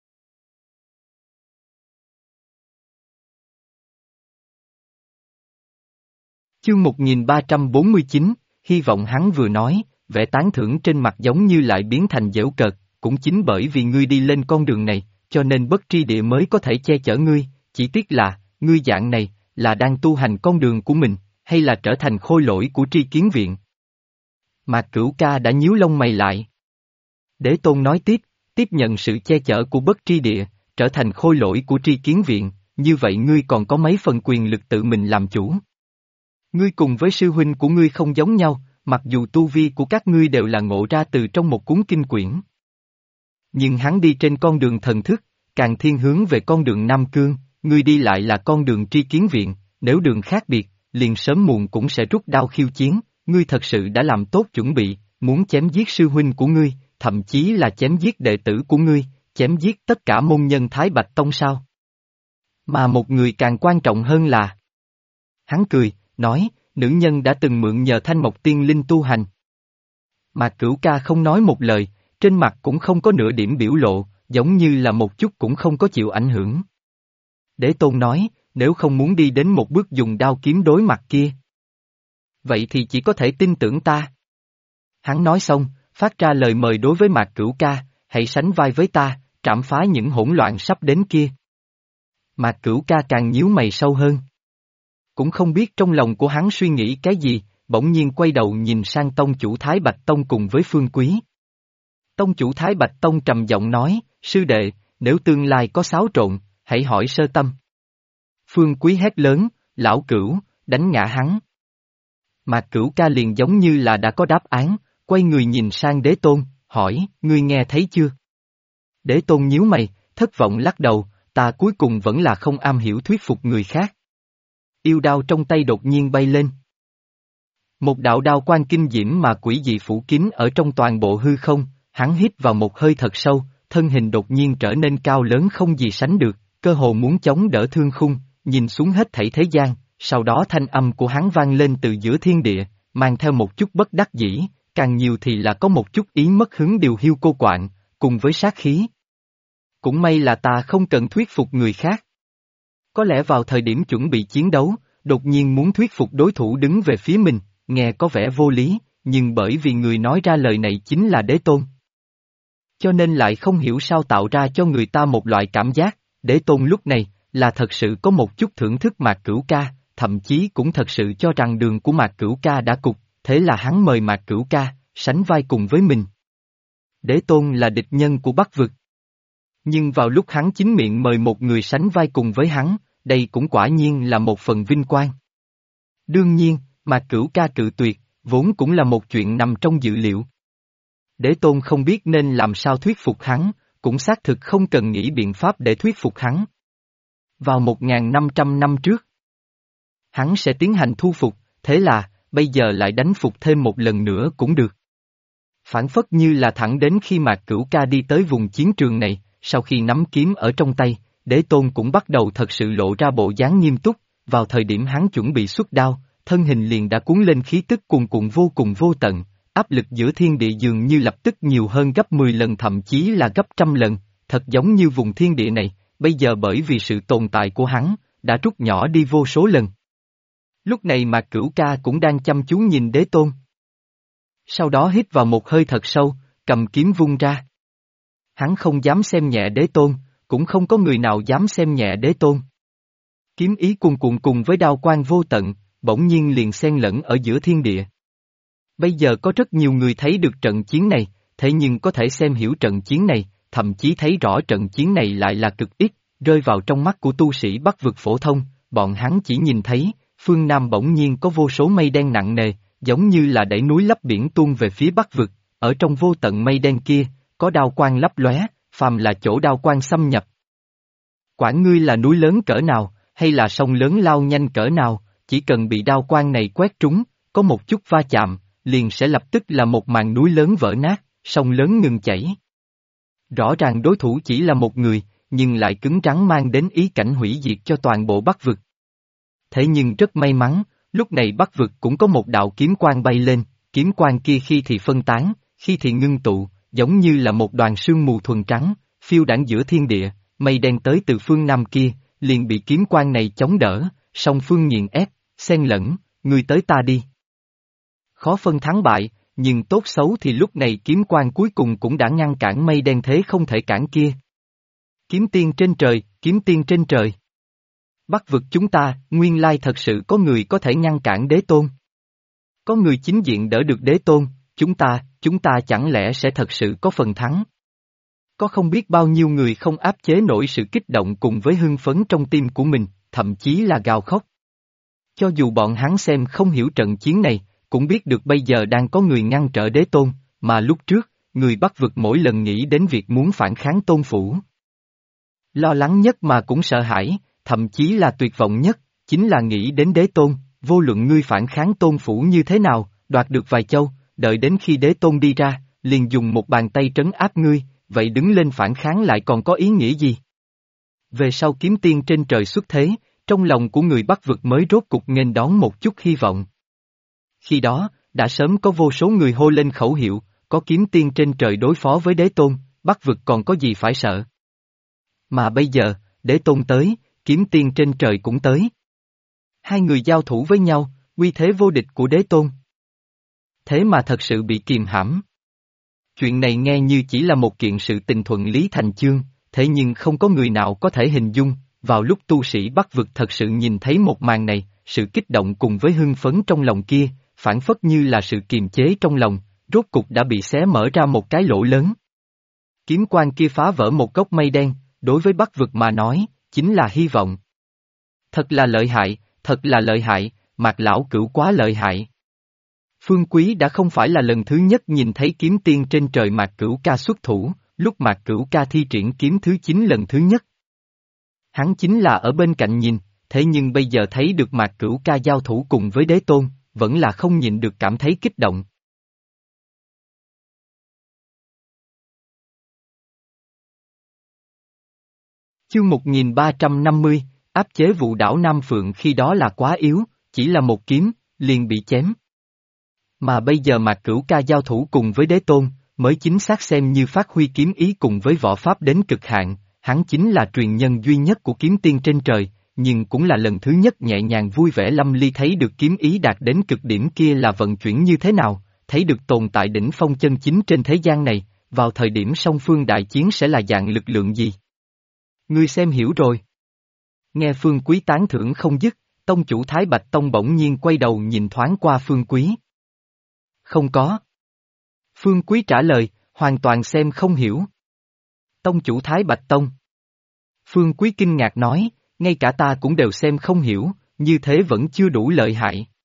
Speaker 1: Chương 1349, hy vọng hắn vừa nói, vẻ tán thưởng trên mặt giống như lại biến thành giễu cợt, cũng chính bởi vì ngươi đi lên con đường này, cho nên Bất Tri Địa mới có thể che chở ngươi, chỉ tiếc là, ngươi dạng này, là đang tu hành con đường của mình, hay là trở thành khôi lỗi của tri kiến viện. Mạc Cửu ca đã nhíu lông mày lại. Đế Tôn nói tiếp nhận sự che chở của Bất Tri Địa, trở thành khôi lỗi của tri kiến viện, như vậy ngươi còn có mấy phần quyền lực tự mình làm chủ. Ngươi cùng với sư huynh của ngươi không giống nhau, mặc dù tu vi của các ngươi đều là ngộ ra từ trong một cuốn kinh quyển. Nhưng hắn đi trên con đường thần thức, càng thiên hướng về con đường Nam Cương, ngươi đi lại là con đường tri kiến viện, nếu đường khác biệt, liền sớm muộn cũng sẽ rút đao khiêu chiến, ngươi thật sự đã làm tốt chuẩn bị, muốn chém giết sư huynh của ngươi, thậm chí là chém giết đệ tử của ngươi, chém giết tất cả môn nhân Thái Bạch Tông sao? Mà một người càng quan trọng hơn là... Hắn cười, nói, nữ nhân đã từng mượn nhờ Thanh Mộc Tiên Linh tu hành. Mạc Cửu ca không nói một lời, trên mặt cũng không có nửa điểm biểu lộ, giống như là một chút cũng không có chịu ảnh hưởng. Đế Tôn nói, nếu không muốn đi đến một bước dùng đao kiếm đối mặt kia. Vậy thì chỉ có thể tin tưởng ta. Hắn nói xong, phát ra lời mời đối với Mạc Cửu ca, hãy sánh vai với ta, trảm phá những hỗn loạn sắp đến kia. Mạc Cửu ca càng nhíu mày sâu hơn. Cũng không biết trong lòng của hắn suy nghĩ cái gì, bỗng nhiên quay đầu nhìn sang tông chủ Thái Bạch Tông cùng với Phương Quý. Tông chủ Thái Bạch Tông trầm giọng nói, sư đệ, nếu tương lai có xáo trộn, hãy hỏi Sơ Tâm. Phương Quý hét lớn, lão Cửu, đánh ngã hắn. Mạc Cửu ca liền giống như là đã có đáp án, quay người nhìn sang Đế Tôn, hỏi, ngươi nghe thấy chưa? Đế Tôn nhíu mày, thất vọng lắc đầu, ta cuối cùng vẫn là không am hiểu thuyết phục người khác. Yêu đao trong tay đột nhiên bay lên. Một đạo đao quang kinh diễm mà quỷ dị phủ kín ở trong toàn bộ hư không, hắn hít vào một hơi thật sâu, thân hình đột nhiên trở nên cao lớn không gì sánh được, cơ hồ muốn chống đỡ thương khung, nhìn xuống hết thảy thế gian, sau đó thanh âm của hắn vang lên từ giữa thiên địa, mang theo một chút bất đắc dĩ, càng nhiều thì là có một chút ý mất hứng điều hiu cô quạng, cùng với sát khí. Cũng may là ta không cần thuyết phục người khác. Có lẽ vào thời điểm chuẩn bị chiến đấu, đột nhiên muốn thuyết phục đối thủ đứng về phía mình, nghe có vẻ vô lý, nhưng bởi vì người nói ra lời này chính là Đế Tôn. Cho nên lại không hiểu sao tạo ra cho người ta một loại cảm giác, Đế Tôn lúc này, là thật sự có một chút thưởng thức Mạc Cửu ca, thậm chí cũng thật sự cho rằng đường của Mạc Cửu ca đã cục, thế là hắn mời Mạc Cửu ca, sánh vai cùng với mình. Đế Tôn là địch nhân của Bắc vực. Nhưng vào lúc hắn chính miệng mời một người sánh vai cùng với hắn, đây cũng quả nhiên là một phần vinh quang. Đương nhiên, Mạc Cửu ca cự tuyệt, vốn cũng là một chuyện nằm trong dự liệu. Đế Tôn không biết nên làm sao thuyết phục hắn, cũng xác thực không cần nghĩ biện pháp để thuyết phục hắn. Vào 1.500 năm trước, hắn sẽ tiến hành thu phục, thế là, bây giờ lại đánh phục thêm một lần nữa cũng được. Phản phất như là thẳng đến khi Mạc Cửu ca đi tới vùng chiến trường này, sau khi nắm kiếm ở trong tay, Đế Tôn cũng bắt đầu thật sự lộ ra bộ dáng nghiêm túc, vào thời điểm hắn chuẩn bị xuất đao, thân hình liền đã cuốn lên khí tức cuồn cuộn vô cùng vô tận, áp lực giữa thiên địa dường như lập tức nhiều hơn gấp 10 lần thậm chí là gấp trăm lần, thật giống như vùng thiên địa này, bây giờ bởi vì sự tồn tại của hắn, đã rút nhỏ đi vô số lần. Lúc này Mạc Cửu ca cũng đang chăm chú nhìn Đế Tôn. Sau đó hít vào một hơi thật sâu, cầm kiếm vung ra. Hắn không dám xem nhẹ Đế Tôn, cũng không có người nào dám xem nhẹ Đế Tôn. Kiếm ý cuồn cuộn cùng với đao quang vô tận, bỗng nhiên liền xen lẫn ở giữa thiên địa. Bây giờ có rất nhiều người thấy được trận chiến này, thế nhưng có thể xem hiểu trận chiến này, thậm chí thấy rõ trận chiến này lại là cực ít, rơi vào trong mắt của tu sĩ Bắc vực phổ thông, bọn hắn chỉ nhìn thấy, phương Nam bỗng nhiên có vô số mây đen nặng nề, giống như là đẩy núi lấp biển tuôn về phía Bắc vực, ở trong vô tận mây đen kia, có đao quang lấp lóe, phàm là chỗ đao quang xâm nhập. Quản ngươi là núi lớn cỡ nào, hay là sông lớn lao nhanh cỡ nào, chỉ cần bị đao quang này quét trúng, có một chút va chạm, liền sẽ lập tức là một màn núi lớn vỡ nát, sông lớn ngừng chảy. Rõ ràng đối thủ chỉ là một người, nhưng lại cứng rắn mang đến ý cảnh hủy diệt cho toàn bộ Bắc vực. Thế nhưng rất may mắn, lúc này Bắc vực cũng có một đạo kiếm quang bay lên, kiếm quang kia khi thì phân tán, khi thì ngưng tụ, giống như là một đoàn sương mù thuần trắng, phiêu đãng giữa thiên địa, mây đen tới từ phương Nam kia, liền bị kiếm quang này chống đỡ, song phương nghiền ép, xen lẫn, ngươi tới ta đi. Khó phân thắng bại, nhưng tốt xấu thì lúc này kiếm quang cuối cùng cũng đã ngăn cản mây đen thế không thể cản kia. Kiếm tiên trên trời, kiếm tiên trên trời. Bắc vực chúng ta, nguyên lai thật sự có người có thể ngăn cản Đế Tôn. Có người chính diện đỡ được Đế Tôn, chúng ta chẳng lẽ sẽ thật sự có phần thắng? Có không biết bao nhiêu người không áp chế nổi sự kích động cùng với hưng phấn trong tim của mình, thậm chí là gào khóc. Cho dù bọn hắn xem không hiểu trận chiến này, cũng biết được bây giờ đang có người ngăn trở Đế Tôn, mà lúc trước, người Bắc vực mỗi lần nghĩ đến việc muốn phản kháng Tôn phủ. Lo lắng nhất mà cũng sợ hãi, thậm chí là tuyệt vọng nhất, chính là nghĩ đến Đế Tôn, vô luận ngươi phản kháng Tôn phủ như thế nào, đoạt được vài châu, đợi đến khi Đế Tôn đi ra, liền dùng một bàn tay trấn áp ngươi, vậy đứng lên phản kháng lại còn có ý nghĩa gì? Về sau kiếm tiên trên trời xuất thế, trong lòng của người Bắc vực mới rốt cục nghênh đón một chút hy vọng. Khi đó, đã sớm có vô số người hô lên khẩu hiệu, có kiếm tiên trên trời đối phó với Đế Tôn, Bắc vực còn có gì phải sợ. Mà bây giờ, Đế Tôn tới, kiếm tiên trên trời cũng tới. Hai người giao thủ với nhau, uy thế vô địch của Đế Tôn. Thế mà thật sự bị kìm hãm. Chuyện này nghe như chỉ là một kiện sự tình thuận lý thành chương, thế nhưng không có người nào có thể hình dung, vào lúc tu sĩ Bắc vực thật sự nhìn thấy một màn này, sự kích động cùng với hưng phấn trong lòng kia, phản phất như là sự kiềm chế trong lòng, rốt cục đã bị xé mở ra một cái lỗ lớn. Kiếm quang kia phá vỡ một gốc mây đen, đối với Bắc vực mà nói, chính là hy vọng. Thật là lợi hại, Mạc lão cửu quá lợi hại. Phương Quý đã không phải là lần thứ nhất nhìn thấy kiếm tiên trên trời Mạc Cửu ca xuất thủ, lúc Mạc Cửu ca thi triển kiếm thứ 9 lần thứ nhất. Hắn chính là ở bên cạnh nhìn, thế nhưng bây giờ thấy được Mạc Cửu ca giao thủ cùng với Đế Tôn, vẫn là không nhịn được cảm thấy kích động. Chương 1350, áp chế vụ đảo Nam Phượng khi đó là quá yếu, chỉ là một kiếm, liền bị chém. Mà bây giờ Mạc Cửu ca giao thủ cùng với Đế Tôn, mới chính xác xem như phát huy kiếm ý cùng với võ pháp đến cực hạn, hắn chính là truyền nhân duy nhất của kiếm tiên trên trời, nhưng cũng là lần thứ nhất nhẹ nhàng vui vẻ lâm ly thấy được kiếm ý đạt đến cực điểm kia là vận chuyển như thế nào, thấy được tồn tại đỉnh phong chân chính trên thế gian này, vào thời điểm song phương đại chiến sẽ là dạng lực lượng gì. Ngươi xem hiểu rồi. Nghe Phương Quý tán thưởng không dứt, tông chủ Thái Bạch Tông bỗng nhiên quay đầu nhìn thoáng qua Phương Quý. Không có. Phương Quý trả lời, hoàn toàn xem không hiểu. Tông chủ Thái Bạch Tông. Phương Quý kinh ngạc nói, ngay cả ta cũng đều xem không hiểu, như thế vẫn chưa đủ lợi hại.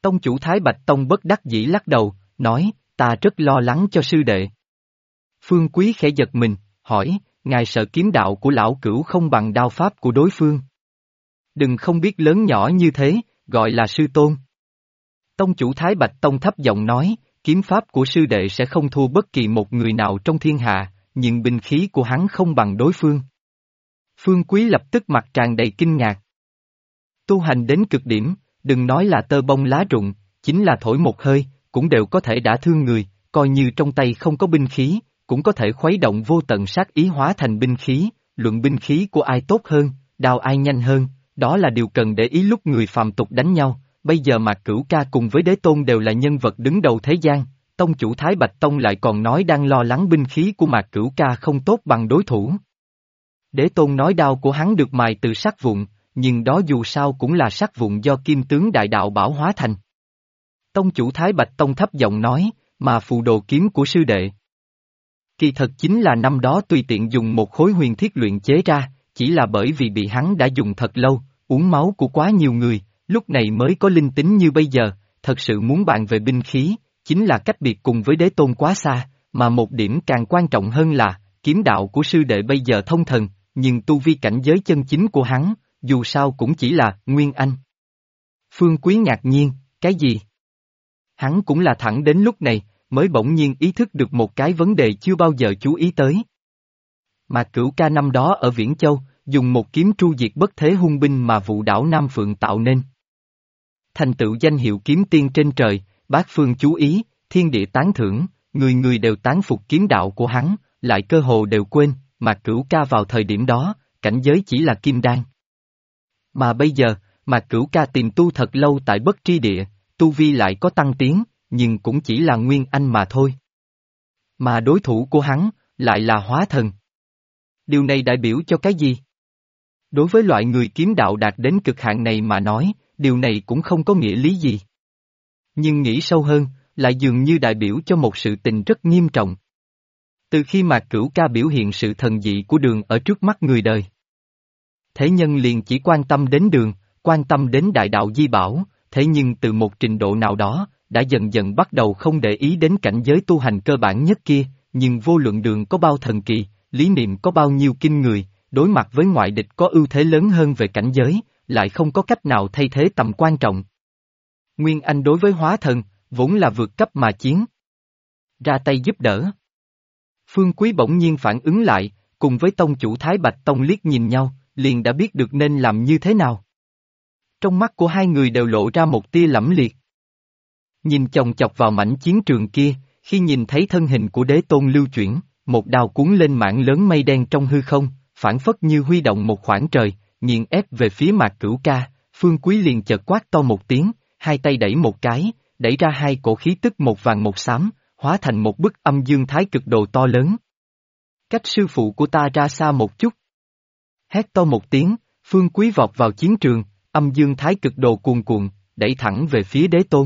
Speaker 1: Tông chủ Thái Bạch Tông bất đắc dĩ lắc đầu, nói, ta rất lo lắng cho sư đệ. Phương Quý khẽ giật mình, hỏi, ngài sợ kiếm đạo của lão cửu không bằng đao pháp của đối phương. Đừng không biết lớn nhỏ như thế, gọi là sư tôn. Tông chủ Thái Bạch Tông thấp giọng nói, kiếm pháp của sư đệ sẽ không thua bất kỳ một người nào trong thiên hạ, nhưng binh khí của hắn không bằng đối phương. Phương Quý lập tức mặt tràn đầy kinh ngạc. Tu hành đến cực điểm, đừng nói là tơ bông lá rụng, chính là thổi một hơi, cũng đều có thể đả thương người, coi như trong tay không có binh khí, cũng có thể khuấy động vô tận sát ý hóa thành binh khí, luận binh khí của ai tốt hơn, đao ai nhanh hơn, đó là điều cần để ý lúc người phàm tục đánh nhau. Bây giờ Mạc Cửu Ca cùng với Đế Tôn đều là nhân vật đứng đầu thế gian, tông chủ Thái Bạch Tông lại còn nói đang lo lắng binh khí của Mạc Cửu Ca không tốt bằng đối thủ. Đế Tôn nói đao của hắn được mài từ sắt vụn, nhưng đó dù sao cũng là sắt vụn do kim tướng đại đạo bảo hóa thành. Tông chủ Thái Bạch Tông thấp giọng nói, mà phù đồ kiếm của sư đệ. Kỳ thật chính là năm đó tùy tiện dùng một khối huyền thiết luyện chế ra, chỉ là bởi vì bị hắn đã dùng thật lâu, uống máu của quá nhiều người, lúc này mới có linh tính như bây giờ, thật sự muốn bàn về binh khí, chính là cách biệt cùng với Đế Tôn quá xa, mà một điểm càng quan trọng hơn là, kiếm đạo của sư đệ bây giờ thông thần, nhưng tu vi cảnh giới chân chính của hắn, dù sao cũng chỉ là Nguyên Anh. Phương Quý ngạc nhiên, cái gì? Hắn cũng là thẳng đến lúc này, mới bỗng nhiên ý thức được một cái vấn đề chưa bao giờ chú ý tới. Mạc Cửu Ca năm đó ở Viễn Châu, dùng một kiếm tru diệt bất thế hung binh mà vụ đảo Nam Phượng tạo nên. Thành tựu danh hiệu kiếm tiên trên trời, bát phương chú ý, thiên địa tán thưởng, người người đều tán phục kiếm đạo của hắn, lại cơ hồ đều quên, Mạc Cửu Ca vào thời điểm đó, cảnh giới chỉ là kim đan. Mà bây giờ, Mạc Cửu Ca tìm tu thật lâu tại bất tri địa, tu vi lại có tăng tiến, nhưng cũng chỉ là Nguyên Anh mà thôi. Mà đối thủ của hắn, lại là hóa thần. Điều này đại biểu cho cái gì? Đối với loại người kiếm đạo đạt đến cực hạn này mà nói, điều này cũng không có nghĩa lý gì. Nhưng nghĩ sâu hơn, lại dường như đại biểu cho một sự tình rất nghiêm trọng. Từ khi Mạc Cửu Ca biểu hiện sự thần dị của đường ở trước mắt người đời, thế nhân liền chỉ quan tâm đến đường, quan tâm đến đại đạo di bảo, thế nhưng từ một trình độ nào đó, đã dần dần bắt đầu không để ý đến cảnh giới tu hành cơ bản nhất kia, nhưng vô luận đường có bao thần kỳ, lý niệm có bao nhiêu kinh người, đối mặt với ngoại địch có ưu thế lớn hơn về cảnh giới, lại không có cách nào thay thế tầm quan trọng. Nguyên Anh đối với hóa thần, vốn là vượt cấp mà chiến. Ra tay giúp đỡ. Phương Quý bỗng nhiên phản ứng lại, cùng với tông chủ Thái Bạch Tông liếc nhìn nhau, liền đã biết được nên làm như thế nào. Trong mắt của hai người đều lộ ra một tia lẫm liệt. Nhìn chòng chọc vào mảnh chiến trường kia, khi nhìn thấy thân hình của Đế Tôn lưu chuyển, một đao cuốn lên mảng lớn mây đen trong hư không, phảng phất như huy động một khoảng trời, nghiền ép về phía Mạc Cửu Ca, Phương Quý liền chợt quát to một tiếng, hai tay đẩy một cái, đẩy ra hai cổ khí tức một vàng một xám, hóa thành một bức âm dương thái cực đồ to lớn. Cách sư phụ của ta ra xa một chút. Hét to một tiếng, Phương Quý vọt vào chiến trường, âm dương thái cực đồ cuồn cuộn, đẩy thẳng về phía Đế Tôn.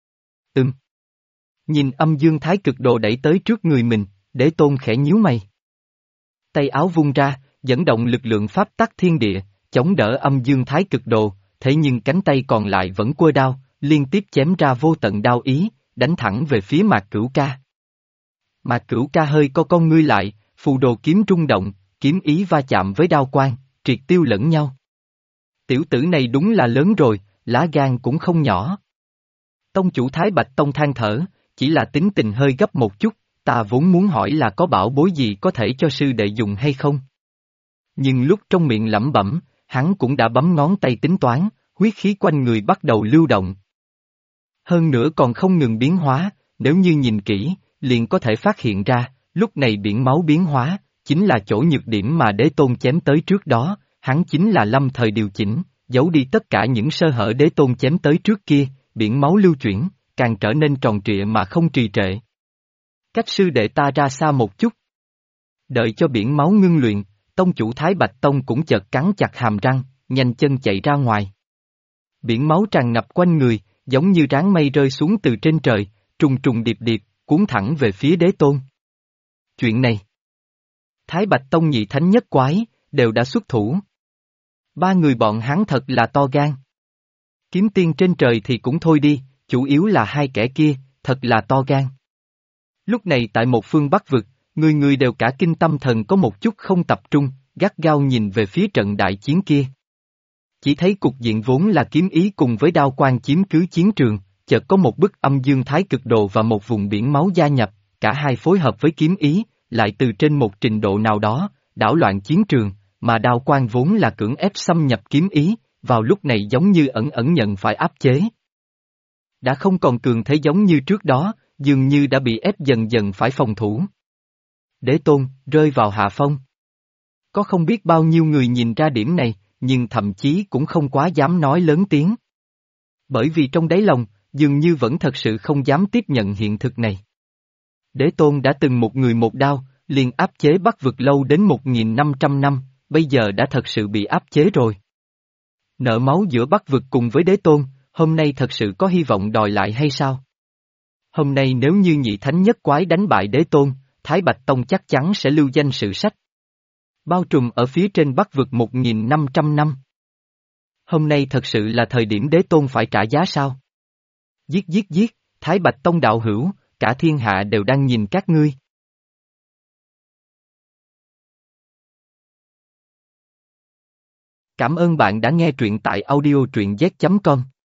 Speaker 1: Nhìn âm dương thái cực đồ đẩy tới trước người mình, Đế Tôn khẽ nhíu mày. Tay áo vung ra, dẫn động lực lượng pháp tắc thiên địa, chống đỡ âm dương thái cực đồ, thế nhưng cánh tay còn lại vẫn quơ đao, liên tiếp chém ra vô tận đao ý, đánh thẳng về phía Mạc Cửu Ca. Mạc Cửu Ca hơi co con ngươi lại, phù đồ kiếm rung động, kiếm ý va chạm với đao quang, triệt tiêu lẫn nhau. Tiểu tử này đúng là lớn rồi, lá gan cũng không nhỏ. Tông chủ Thái Bạch Tông than thở, chỉ là tính tình hơi gấp một chút, ta vốn muốn hỏi là có bảo bối gì có thể cho sư đệ dùng hay không. Nhưng lúc trong miệng lẩm bẩm, hắn cũng đã bấm ngón tay tính toán, huyết khí quanh người bắt đầu lưu động. Hơn nữa còn không ngừng biến hóa, nếu như nhìn kỹ, liền có thể phát hiện ra, lúc này biển máu biến hóa, chính là chỗ nhược điểm mà Đế Tôn chém tới trước đó, hắn chính là lâm thời điều chỉnh, giấu đi tất cả những sơ hở Đế Tôn chém tới trước kia, biển máu lưu chuyển, càng trở nên tròn trịa mà không trì trệ. Cách sư đệ ta ra xa một chút. Đợi cho biển máu ngưng luyện, tông chủ Thái Bạch Tông cũng chợt cắn chặt hàm răng, nhanh chân chạy ra ngoài. Biển máu tràn ngập quanh người, giống như ráng mây rơi xuống từ trên trời, trùng trùng điệp điệp, cuốn thẳng về phía Đế Tôn. Chuyện này, Thái Bạch Tông nhị thánh nhất quái, đều đã xuất thủ. Ba người bọn hắn thật là to gan. Kiếm tiên trên trời thì cũng thôi đi, chủ yếu là hai kẻ kia, thật là to gan. Lúc này tại một phương Bắc vực, người người đều cả kinh tâm thần có một chút không tập trung, gắt gao nhìn về phía trận đại chiến kia. Chỉ thấy cục diện vốn là kiếm ý cùng với đao quang chiếm cứ chiến trường, chợt có một bức âm dương thái cực đồ và một vùng biển máu gia nhập, cả hai phối hợp với kiếm ý, lại từ trên một trình độ nào đó, đảo loạn chiến trường, mà đao quang vốn là cưỡng ép xâm nhập kiếm ý, vào lúc này giống như ẩn ẩn nhận phải áp chế. Đã không còn cường thế giống như trước đó, dường như đã bị ép dần dần phải phòng thủ. Đế Tôn, rơi vào hạ phong. Có không biết bao nhiêu người nhìn ra điểm này, nhưng thậm chí cũng không quá dám nói lớn tiếng. Bởi vì trong đáy lòng, dường như vẫn thật sự không dám tiếp nhận hiện thực này. Đế Tôn đã từng một người một đao, liền áp chế Bắc vực lâu đến 1.500 năm, bây giờ đã thật sự bị áp chế rồi. Nợ máu giữa Bắc vực cùng với Đế Tôn, hôm nay thật sự có hy vọng đòi lại hay sao? Hôm nay nếu như nhị thánh nhất quái đánh bại Đế Tôn, Thái Bạch Tông chắc chắn sẽ lưu danh sử sách. Bao trùm ở phía trên Bắc vực 1.500 năm. Hôm nay thật sự là thời điểm Đế Tôn phải trả giá sao? Giết giết giết, Thái Bạch Tông đạo hữu, cả thiên hạ đều đang nhìn các ngươi. Cảm ơn bạn đã nghe truyện tại audio truyện z.com.